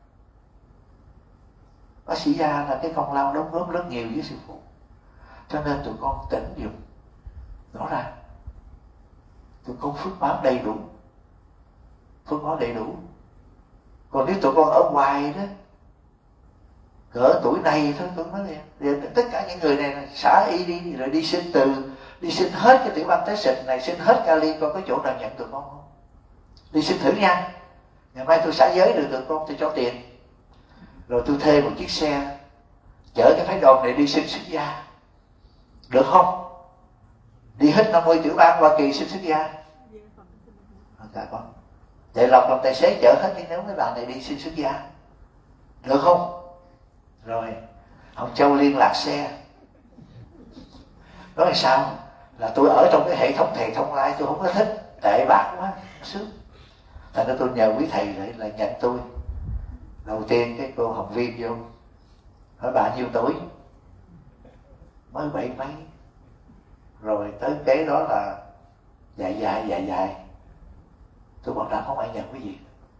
[SPEAKER 1] Bác sĩ da là cái công lao đóng góp rất nhiều với sư phụ, cho nên tụi con tỉnh dùm rõ ràng. Tụi con phước báo đầy đủ, phước báo đầy đủ. Còn nếu tụi con ở ngoài đó, cỡ tuổi này thôi, tôi nói liền tất cả những người này xả y đi, rồi đi sinh đi xin hết cái tiểu bang tế xịt này, xin hết kali, con có chỗ nào nhận tụi con không? Đi xin thử nha, ngày mai tôi xả giới được tụi con, tôi cho tiền, rồi tôi thuê một chiếc xe chở cái phái đoàn này đi xin xuất gia, được không? Đi hết 50 tiểu bang Hoa Kỳ xin xuất gia. Dạ con. Vậy Lộc làm tài xế chở hết, nếu mấy bạn này đi xin xuất gia, được không? Rồi ông Châu liên lạc xe, nói là sao? Là tôi ở trong cái hệ thống thầy thông lai, tôi không có thích, tệ bạc quá, sướng. Thành ra tôi nhờ quý thầy lại là nhận tôi. Đầu tiên cái cô học viên vô, hỏi bà nhiêu tuổi? Mới 7 mấy. Rồi tới cái đó là dài. Tôi bảo đã không ai nhận quý vị.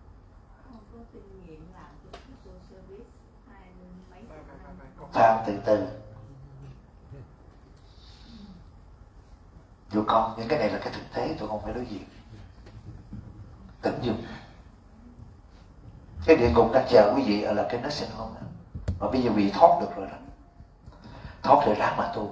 [SPEAKER 1] Phan từ tụi con, những cái này là cái thực tế tụi con phải đối diện. Tỉnh dùng. Cái địa ngục đang chờ quý vị là cái nursing home đó. Mà bây giờ quý vị thoát được rồi đó, thoát rồi ráng mà tu.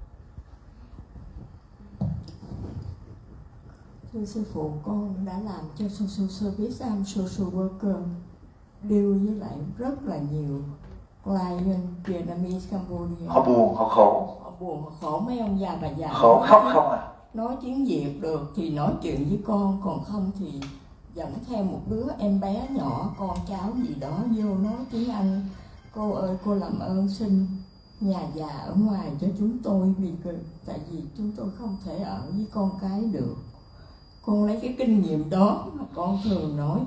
[SPEAKER 4] Thưa sư phụ, con đã làm cho social service, am social worker, deal với lại rất là nhiều client Vietnamese, Cambodia.
[SPEAKER 1] Họ buồn, họ khổ.
[SPEAKER 4] Họ buồn, họ khổ, mấy ông già bà già.
[SPEAKER 1] Khổ khóc không à.
[SPEAKER 4] Nói tiếng Việt được thì nói chuyện với con, còn không thì dẫn theo một đứa em bé nhỏ, con cháu gì đó vô nói tiếng Anh. Cô ơi, cô làm ơn xin nhà già ở ngoài cho chúng tôi, vì tại vì chúng tôi không thể ở với con cái được. Con lấy cái kinh nghiệm đó mà con thường nói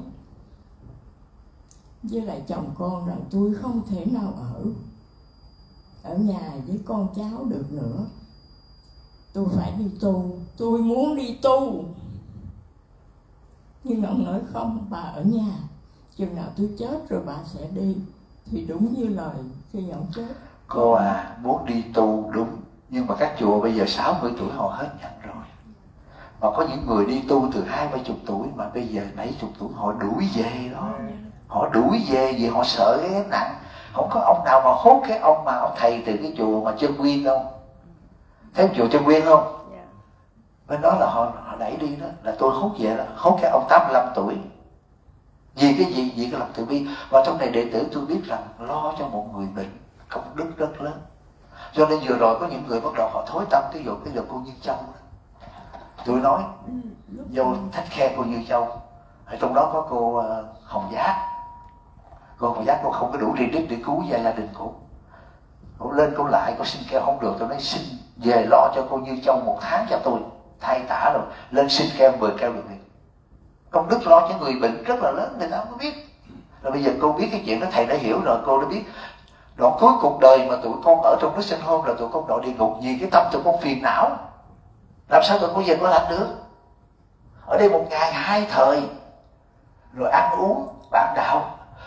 [SPEAKER 4] với lại chồng con rằng tôi không thể nào ở nhà với con cháu được nữa. Tôi phải đi tu, tôi muốn đi tu. Nhưng ông nói không, bà ở nhà, chừng nào tôi chết rồi bà sẽ đi. Thì đúng như lời khi ông chết.
[SPEAKER 1] Cô à, muốn đi tu đúng, nhưng mà các chùa bây giờ 60 tuổi họ hết nhận rồi. Mà có những người đi tu từ 20-30 tuổi mà bây giờ 70 tuổi họ đuổi về đó. Họ đuổi về vì họ sợ cái gánh nặng. Không có ông nào mà hốt cái ông mà ông thầy từ cái chùa mà Chân Nguyên đâu. Thấy chùa Chân Nguyên không? Bên đó là họ đẩy đi đó. Là tôi hốt về là hốt cái ông 85 tuổi. Vì cái gì? Vì cái lòng từ bi. Và trong này đệ tử tôi biết rằng lo cho một người bệnh công đức rất lớn. Cho nên vừa rồi có những người bắt đầu họ thối tâm. Ví dụ cái cô Như Châu, tôi nói vô thách khe cô Như Châu, ở trong đó có cô Hồng Giác. Cô Hồng Giác cô không có đủ tri đức để cứu gia đình cô. Cô lên cô lại, cô xin kêu không được, tôi nói xin về lo cho cô Như Châu 1 tháng cho tôi, thay tả rồi lên xin kêu 10 kêu được. Công đức lo cho người bệnh rất là lớn, người ta không có biết. Rồi bây giờ cô biết cái chuyện đó, thầy đã hiểu rồi, cô đã biết đoạn cuối cuộc đời mà tụi con ở trong nursing home là tụi con đọa địa ngục vì cái tâm tụi con phiền não. Làm sao tụi con về có lành được? Ở đây 1 ngày 2 thời, rồi ăn uống bạn đạo,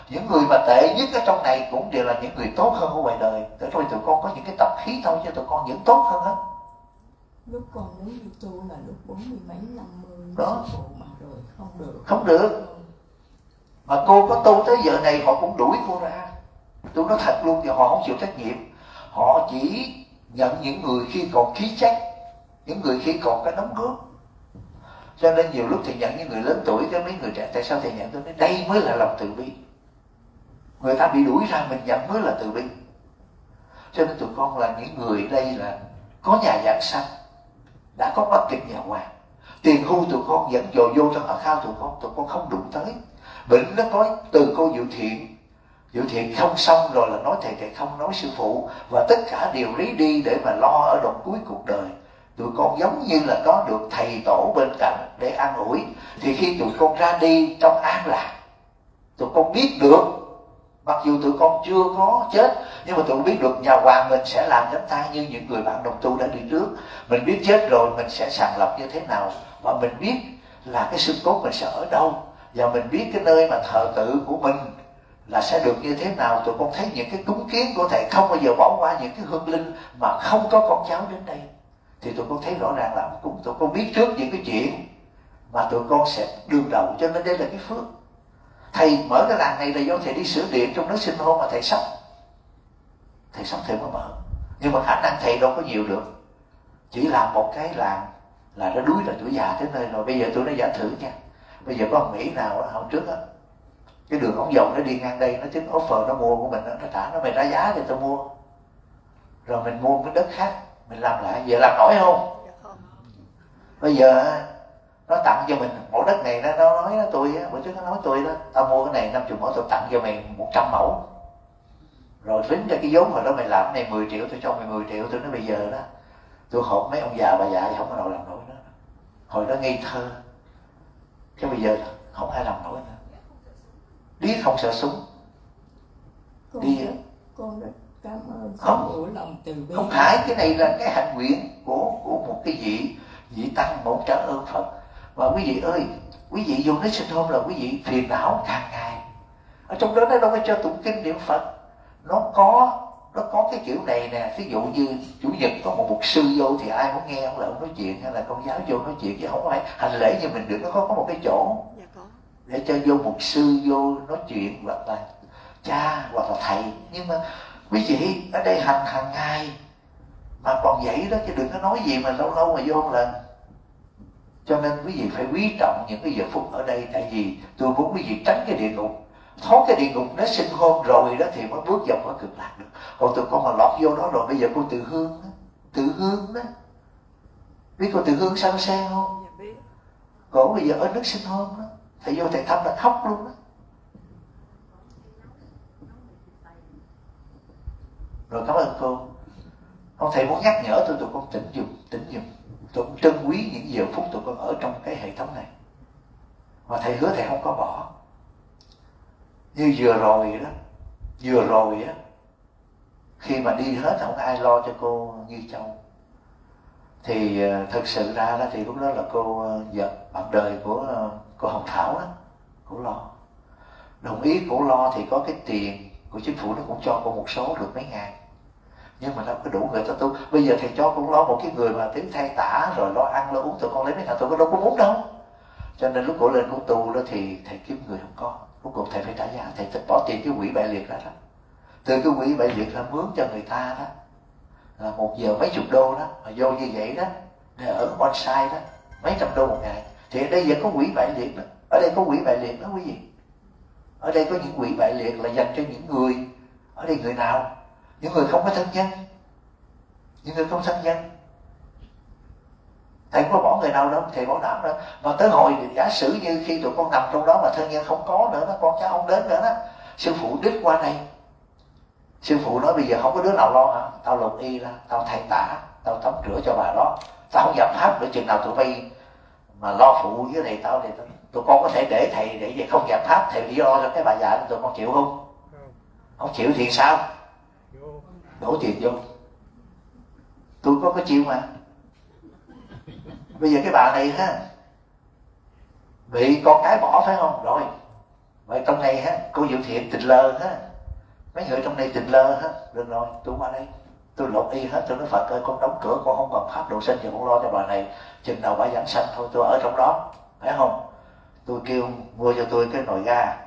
[SPEAKER 1] Những người mà tệ nhất ở trong này cũng đều là những người tốt hơn ở ngoài đời. Để rồi tụi con có những cái tập khí thôi, cho tụi con vẫn tốt hơn hết.
[SPEAKER 4] Lúc con muốn đi tu là lúc 40 mấy 50
[SPEAKER 1] đó
[SPEAKER 4] mà rồi
[SPEAKER 1] không được. Mà cô có tu tới giờ này họ cũng đuổi cô ra. Tôi nói thật luôn, thì họ không chịu trách nhiệm. Họ chỉ nhận những người khi còn khí chất, những người khi còn cái đóng góp. Cho nên nhiều lúc thì nhận những người lớn tuổi, cái mấy người trẻ, tại sao thầy nhận? Tôi nói đây mới là lòng từ bi. Người ta bị đuổi ra mình nhận mới là từ bi. Cho nên tụi con là những người đây là có nhà giảng sanh, đã có bắc cực nhà hoàng. Tiền hưu tụi con vẫn dồi vô trong ở khao tụi con không đụng tới. Bệnh nó có từ cô Diệu Thiện không xong rồi là nói thầy không, nói sư phụ, và tất cả đều lấy đi để mà lo ở đoạn cuối cuộc đời. Tụi con giống như là có được thầy tổ bên cạnh để an ủi. Thì khi tụi con ra đi trong an lạc, tụi con biết được, mặc dù tụi con chưa có chết, nhưng mà tụi con biết được nhà hoàng mình sẽ làm chúng ta như những người bạn đồng tu đã đi trước. Mình biết chết rồi mình sẽ sàng lọc như thế nào, và mình biết là cái xương cốt mình sẽ ở đâu, và mình biết cái nơi mà thờ tự của mình là sẽ được như thế nào. Tụi con thấy những cái cúng kiến của thầy không bao giờ bỏ qua những cái hương linh mà không có con cháu đến đây. Thì tụi con thấy rõ ràng là ông cúng, tụi con biết trước những cái chuyện mà tụi con sẽ đương đầu. Cho nên đây là cái phước. Thầy mở cái làng này là do thầy đi sửa điện trong nước sinh hôn mà thầy sống thầy mới mở. Nhưng mà khả năng thầy đâu có nhiều được. Chỉ làm một cái làng là nó đuối là tuổi già tới nơi rồi. Bây giờ tôi nói giả thử nha. Bây giờ có ông Mỹ nào đó, hôm trước á, cái đường ống dầu nó đi ngang đây, nó tính offer nó mua của mình, nó trả nó mày ra giá thì tôi mua. Rồi mình mua cái đất khác, mình làm lại, giờ làm nổi không? Bây giờ nó tặng cho mình mẫu đất này, nó nói tôi, bữa trước nó nói tôi đó, tao mua cái này 50 mẫu, tôi tặng cho mày 100 mẫu. Rồi tính ra cái vốn hồi đó mày làm cái này 10 triệu, tôi cho mày 10 triệu. Tôi nói bây giờ đó, tôi họp mấy ông già bà già không có nào làm nổi nữa. Hồi đó ngây thơ, chứ bây giờ không ai làm nổi nữa. Điếc không sợ súng.
[SPEAKER 4] Con rất cảm ơn
[SPEAKER 1] không,
[SPEAKER 4] lòng từ bi.
[SPEAKER 1] Không phải, cái này là cái hạnh nguyện của một cái vị tăng, một trả ơn Phật. Và quý vị ơi, quý vị vô đến sinh hôm là quý vị phiền não hàng ngày. Ở trong đó nó đâu có cho tụng kinh niệm Phật. Nó có cái kiểu này nè. Ví dụ như chủ nhật có một mục sư vô thì ai muốn nghe ông là ông nói chuyện, hay là con giáo vô nói chuyện, chứ không phải hành lễ như mình được. Nó có một cái chỗ để cho vô mục sư vô nói chuyện, hoặc là cha hoặc là thầy. Nhưng mà quý vị ở đây hành hàng ngày mà còn vậy đó, chứ đừng có nói gì mà lâu lâu mà vô một lần. Cho nên quý vị phải quý trọng những cái giờ phút ở đây. Tại vì tôi muốn quý vị tránh cái địa ngục, thoát cái địa ngục nó sinh hôn rồi đó thì mới bước vào khỏi cực lạc được. Còn tụi con mà lọt vô đó rồi, bây giờ cô Từ Hương đó, biết cô Từ Hương Sang Sen không?
[SPEAKER 3] Dạ biết.
[SPEAKER 1] Cổ bây giờ ở nước sinh hôn đó, thầy vô thầy thăm là khóc luôn đó. Rồi cảm ơn cô. Ông thầy muốn nhắc nhở tụi con tỉnh dùm. Tụi con trân quý những giờ phút tụi con ở trong cái hệ thống này. Mà thầy hứa thầy không có bỏ. Như vừa rồi á, khi mà đi hết không ai lo cho cô Như Châu. Thì thực sự ra đó thì lúc đó là cô vợ bạn đời của cô Hồng Thảo đó, cô lo. Đồng ý cô lo thì có cái tiền của chính phủ nó cũng cho cô một số được mấy ngàn. Nhưng mà đâu có đủ người ta tu. Bây giờ thầy cho con lo một cái người mà tiếng thay tả rồi lo ăn lo uống, tụi con lấy mấy ngàn, tụi con đâu có muốn đâu. Cho nên lúc cổ lên cổ tu đó thì thầy kiếm người không có. Cuối cùng thầy phải trả giá, thầy bỏ tiền cái quỹ bại liệt ra đó. Từ cái quỹ bại liệt ra mướn cho người ta đó là 1 giờ mấy chục đô đó, mà vô như vậy đó để ở on-site đó mấy trăm đô một ngày. Thì ở đây vẫn có quỹ bại liệt đó. Ở đây có quỹ bại liệt đó quý vị. Ở đây có những quỹ bại liệt là dành cho những người. Ở đây người nào? Những người không có thân nhân. Những người không thân nhân. Thầy không có bỏ người nào đâu, thầy bảo đảm đó. Mà tới hồi giả sử như khi tụi con nằm trong đó mà thân nhân không có nữa đó, con cháu không đến nữa đó, sư phụ đích qua đây. Sư phụ nói bây giờ không có đứa nào lo hả? Tao lục y ra, tao thay tả, tao tắm rửa cho bà đó. Tao không dám pháp nữa, chừng nào tụi bay mà lo phụ với này tao thì tụi con có thể để thầy để vậy không dám pháp, thầy đi lo cho cái bà già, tụi con chịu không? Không chịu thì sao? Đổ tiền vô. Tôi có chịu mà. Bây giờ cái bà này ha, bị con cái bỏ phải không? Rồi vậy trong này ha, cô Diệu Thiện tình lơ ha, mấy người trong này tình lơ ha, được rồi, tôi qua đây tôi lột y hết, tôi nói Phật ơi con đóng cửa, con không còn pháp độ sinh, và con lo cho bà này chừng nào bà giảng sanh thôi, tôi ở trong đó, phải không? Tôi kêu mua cho tôi cái nồi ga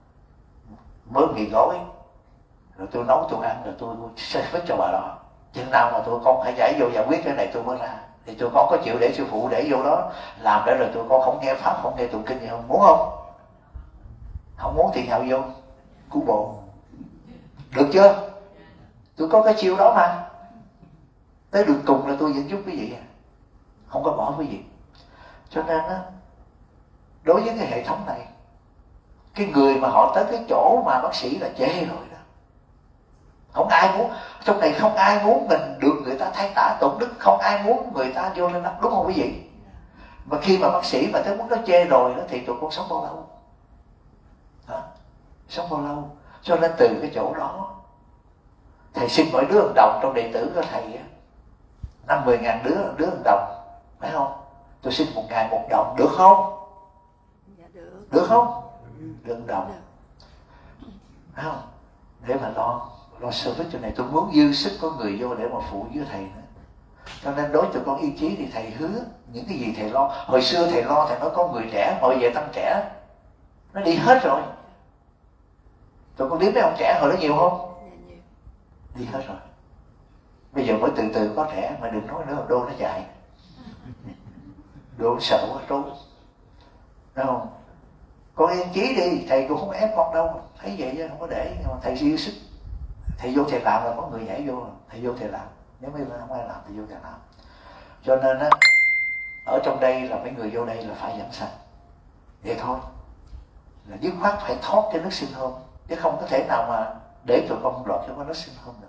[SPEAKER 1] mới mì gói, rồi tôi nấu tôi ăn, rồi tôi sẽ vứt cho bà đó, chừng nào mà tôi con phải giải vô giải quyết cái này tôi mới ra. Thì tôi con có chịu để sư phụ để vô đó làm để rồi tôi con không nghe pháp, không nghe tụng kinh gì không? Muốn không? Không muốn thì nhạo vô cứu bộ, được chưa? Tôi có cái chiêu đó mà, tới đường cùng là tôi vẫn giúp quý vị, không có bỏ quý vị. Cho nên á, đối với cái hệ thống này, cái người mà họ tới cái chỗ mà bác sĩ là chê rồi đó, không ai muốn, trong này không ai muốn mình được người ta thay tả tụng đức, không ai muốn người ta vô lên đó, đúng không quý vị? Mà khi mà bác sĩ mà tới muốn nó chê rồi đó thì tụi con sống bao lâu? Hả? Sống bao lâu? Cho nên từ cái chỗ đó thầy xin mỗi đứa 1 đồng trong đệ tử của thầy á, 50.000 đứa 1 đồng, phải không? Tôi xin 1 ngày 1 đồng, được không?
[SPEAKER 3] Dạ được.
[SPEAKER 1] Được không? Được 1 đồng, phải không? Để mà lo service cho này, tôi muốn dư sức có người vô để mà phụ với thầy nữa. Cho nên đối tụi con ý chí thì thầy hứa những cái gì thầy lo. Hồi xưa thầy lo, thầy nói có người trẻ, hồi về tăng trẻ nó đi hết rồi. Tụi con biết mấy ông trẻ hồi đó nhiều không?
[SPEAKER 3] Dạ nhiều.
[SPEAKER 1] Đi hết rồi. Bây giờ mới từ từ có trẻ, mà đừng nói nữa, đô nó chạy, đô nó sợ quá trốn, đúng không? Con yên chí đi, thầy cũng không ép con đâu, thấy vậy chứ không có để, nhưng mà thầy dư sức, thầy vô thầy làm là có người nhảy vô, thầy vô thầy làm, nếu bây giờ không ai làm thì vô thầy làm. Cho nên á, ở trong đây là mấy người vô đây là phải giảng sanh, vậy thôi, là dứt khoát phải thoát cái nước sinh hôn, chứ không có thể nào mà để tụi con lọt cho con nước sinh hôn được.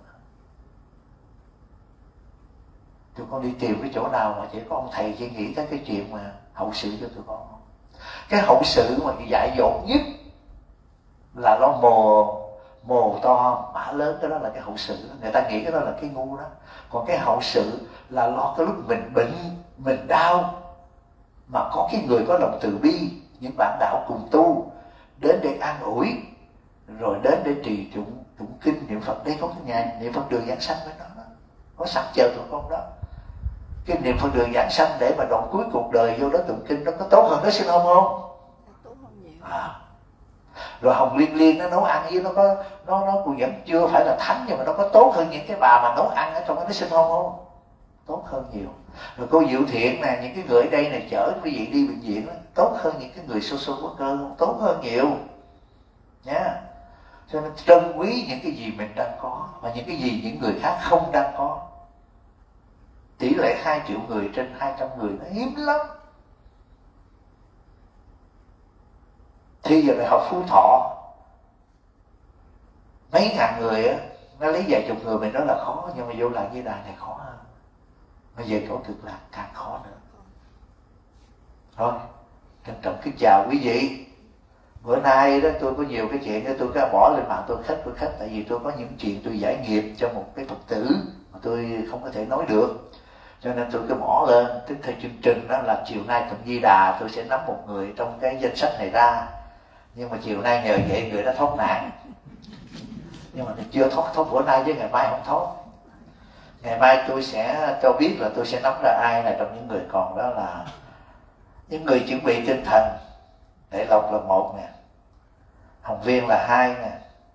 [SPEAKER 1] Tụi con đi tìm cái chỗ nào mà chỉ có ông thầy chỉ nghĩ tới cái chuyện mà hậu sự cho tụi con không? Cái hậu sự mà dại dột nhất là nó mồ to mã lớn, cái đó là cái hậu sự đó. Người ta nghĩ cái đó là cái ngu đó. Còn cái hậu sự là lo cái lúc mình bệnh, mình đau, mà có cái người có lòng từ bi, những bạn đạo cùng tu đến để an ủi, rồi đến để trì tụng kinh niệm Phật. Đây có cái nhà niệm Phật đường giảng sanh với nó đó, có sẵn chờ tụi con đó. Cái niệm Phật đường giảng sanh để mà đoạn cuối cuộc đời vô đó tụng kinh, nó có tốt hơn nó sinh hôn không?
[SPEAKER 3] Tốt hơn nhiều.
[SPEAKER 1] Rồi Hồng Liên Liên nó nấu ăn với nó cũng vẫn chưa phải là thánh, nhưng mà nó có tốt hơn những cái bà mà nấu ăn ở trong đó nó sinh hôn không? Tốt hơn nhiều. Rồi cô Diệu Thiện nè, những cái người ở đây này chở quý vị đi bệnh viện đó, tốt hơn những cái người social worker không? Tốt hơn nhiều nha. Cho nên trân quý những cái gì mình đang có, và những cái gì những người khác không đang có. Tỷ lệ 2 triệu người trên 200 người nó hiếm lắm. Thì giờ này học Phú Thọ mấy ngàn người á, nó lấy vài chục người mình nói là khó, nhưng mà vô lại với đài này khó hơn. Bây giờ chỗ Cực Lạc càng khó nữa. Thôi, trân trọng kính chào quý vị. Bữa nay đó tôi có nhiều cái chuyện đó, tôi có bỏ lên mạng tôi khách, tại vì tôi có những chuyện tôi giải nghiệp cho một cái Phật tử mà tôi không có thể nói được, cho nên tôi cứ bỏ lên. Tức theo chương trình đó là chiều nay Tụng Di Đà tôi sẽ nắm một người trong cái danh sách này ra, nhưng mà chiều nay nhờ vậy người đã thoát nạn, nhưng mà chưa thoát bữa nay, với ngày mai không thoát. Ngày mai tôi sẽ cho biết là tôi sẽ nắm ra ai là trong những người còn đó, là những người chuẩn bị tinh thần. Đại Lộc là 1 nè, Hồng Viên là 2 nè,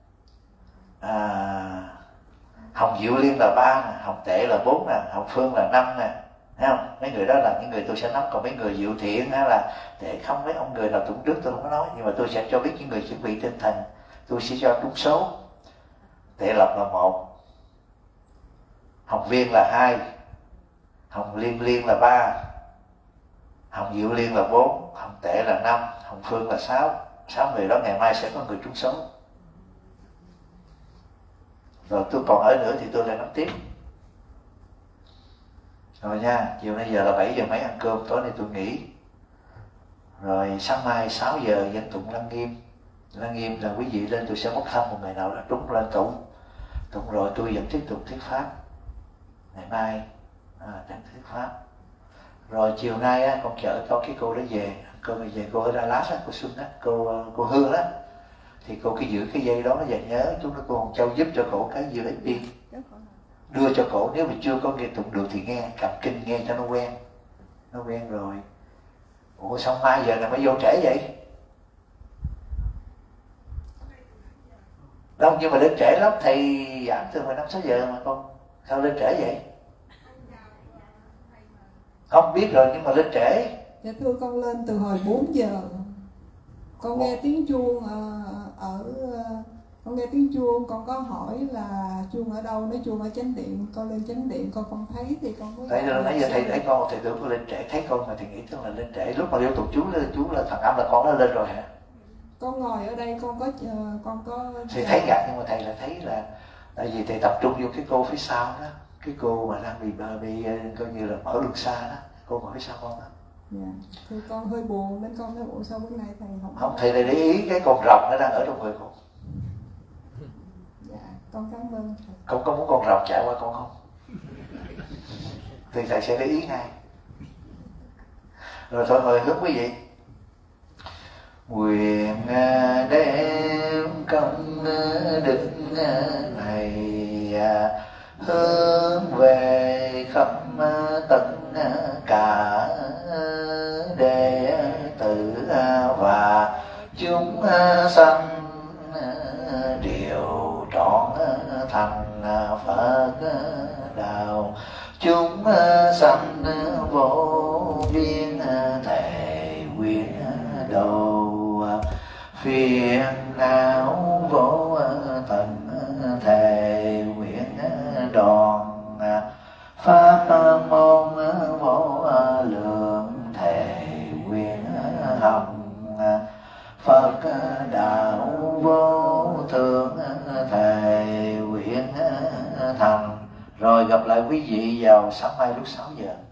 [SPEAKER 1] Hồng Diệu Liên là 3 nè, Hồng Tệ là 4 nè, Hồng Phương là 5 nè. Thấy không? Mấy người đó là những người tôi sẽ nắm. Còn mấy người Diệu Thiện hay là để không, mấy ông người nào tụng trước tôi không có nói, nhưng mà tôi sẽ cho biết những người chuẩn bị tinh thần, tôi sẽ cho trúng số. Tệ Lộc là 1, Hồng Viên là 2, Hồng Liên là 3, Hồng Diệu Liên là 4, Hồng Tệ là 5, Hồng Phương là 6. 6 người đó ngày mai sẽ có người trúng số. Rồi tôi còn ở nữa thì tôi lại nắm tiếp. Rồi nha, chiều nay giờ là 7 giờ mấy ăn cơm, tối nay tôi nghỉ. Rồi sáng mai 6 giờ dẫn tụng Lăng Nghiêm. Lăng Nghiêm là quý vị lên tôi sẽ bốc thăm một người nào đó trúng lên tụng. Tụng rồi tôi vẫn tiếp tục thuyết pháp. Ngày mai đang thuyết pháp. Rồi chiều nay con chở cho cái cô đó về, cô về cô ở Dallas á, cô Xuân á, cô Hương á, thì cô cứ giữ cái dây đó, nó và nhớ chú nói cô Hồng Châu giúp cho cổ cái USB đưa cho cổ, nếu mà chưa có nghe tụng được thì nghe cầm kinh nghe cho nó quen rồi. Ủa sao mai giờ này mới vô trễ vậy? Đâu nhưng mà lên trễ lắm, thầy giảng từ 15-6 giờ mà con sao lên trễ vậy? Không biết rồi nhưng mà lên trễ.
[SPEAKER 5] Dạ thưa con lên từ hồi 4 giờ. Con nghe tiếng chuông con nghe tiếng chuông, con có hỏi là chuông ở đâu, nói chuông ở chánh điện, con lên chánh điện con thấy thì con mới.
[SPEAKER 1] Tại nãy giờ thầy thấy con, thầy tưởng con lên trễ, thấy con mà thầy nghĩ tưởng là lên trễ. Lúc mà vô tụng chú là thằng âm là con đã lên rồi hả?
[SPEAKER 5] Con ngồi ở đây con có
[SPEAKER 1] Thầy thấy gặp nhưng mà thầy là thấy là tại vì thầy tập trung vô cái cô phía sau đó, cái cô mà đang bị coi như là mở đường xa đó, cô ngồi phía sau con đó.
[SPEAKER 5] Dạ. Thì con hơi buồn nên con nói bộ sao bữa nay thầy
[SPEAKER 1] không thầy để ý cái con rồng nó đang ở trong người con.
[SPEAKER 5] Dạ con cảm ơn thầy.
[SPEAKER 1] Con có muốn con rồng chạy qua con không? Thì thầy sẽ để ý ngay. Rồi thôi mời hướng quý vị. Nguyện đem công đức này hướng về khắp tất cả đệ tử và chúng sanh đều trọn thành Phật đạo. Chúng sanh vô biên thể nguyện độ, phiền não vô tận thể nguyện đoạn, pháp môn vô lượng thể nguyện học, Phật đạo vô thượng thể nguyện thành. Rồi gặp lại quý vị vào sáng mai lúc 6 giờ.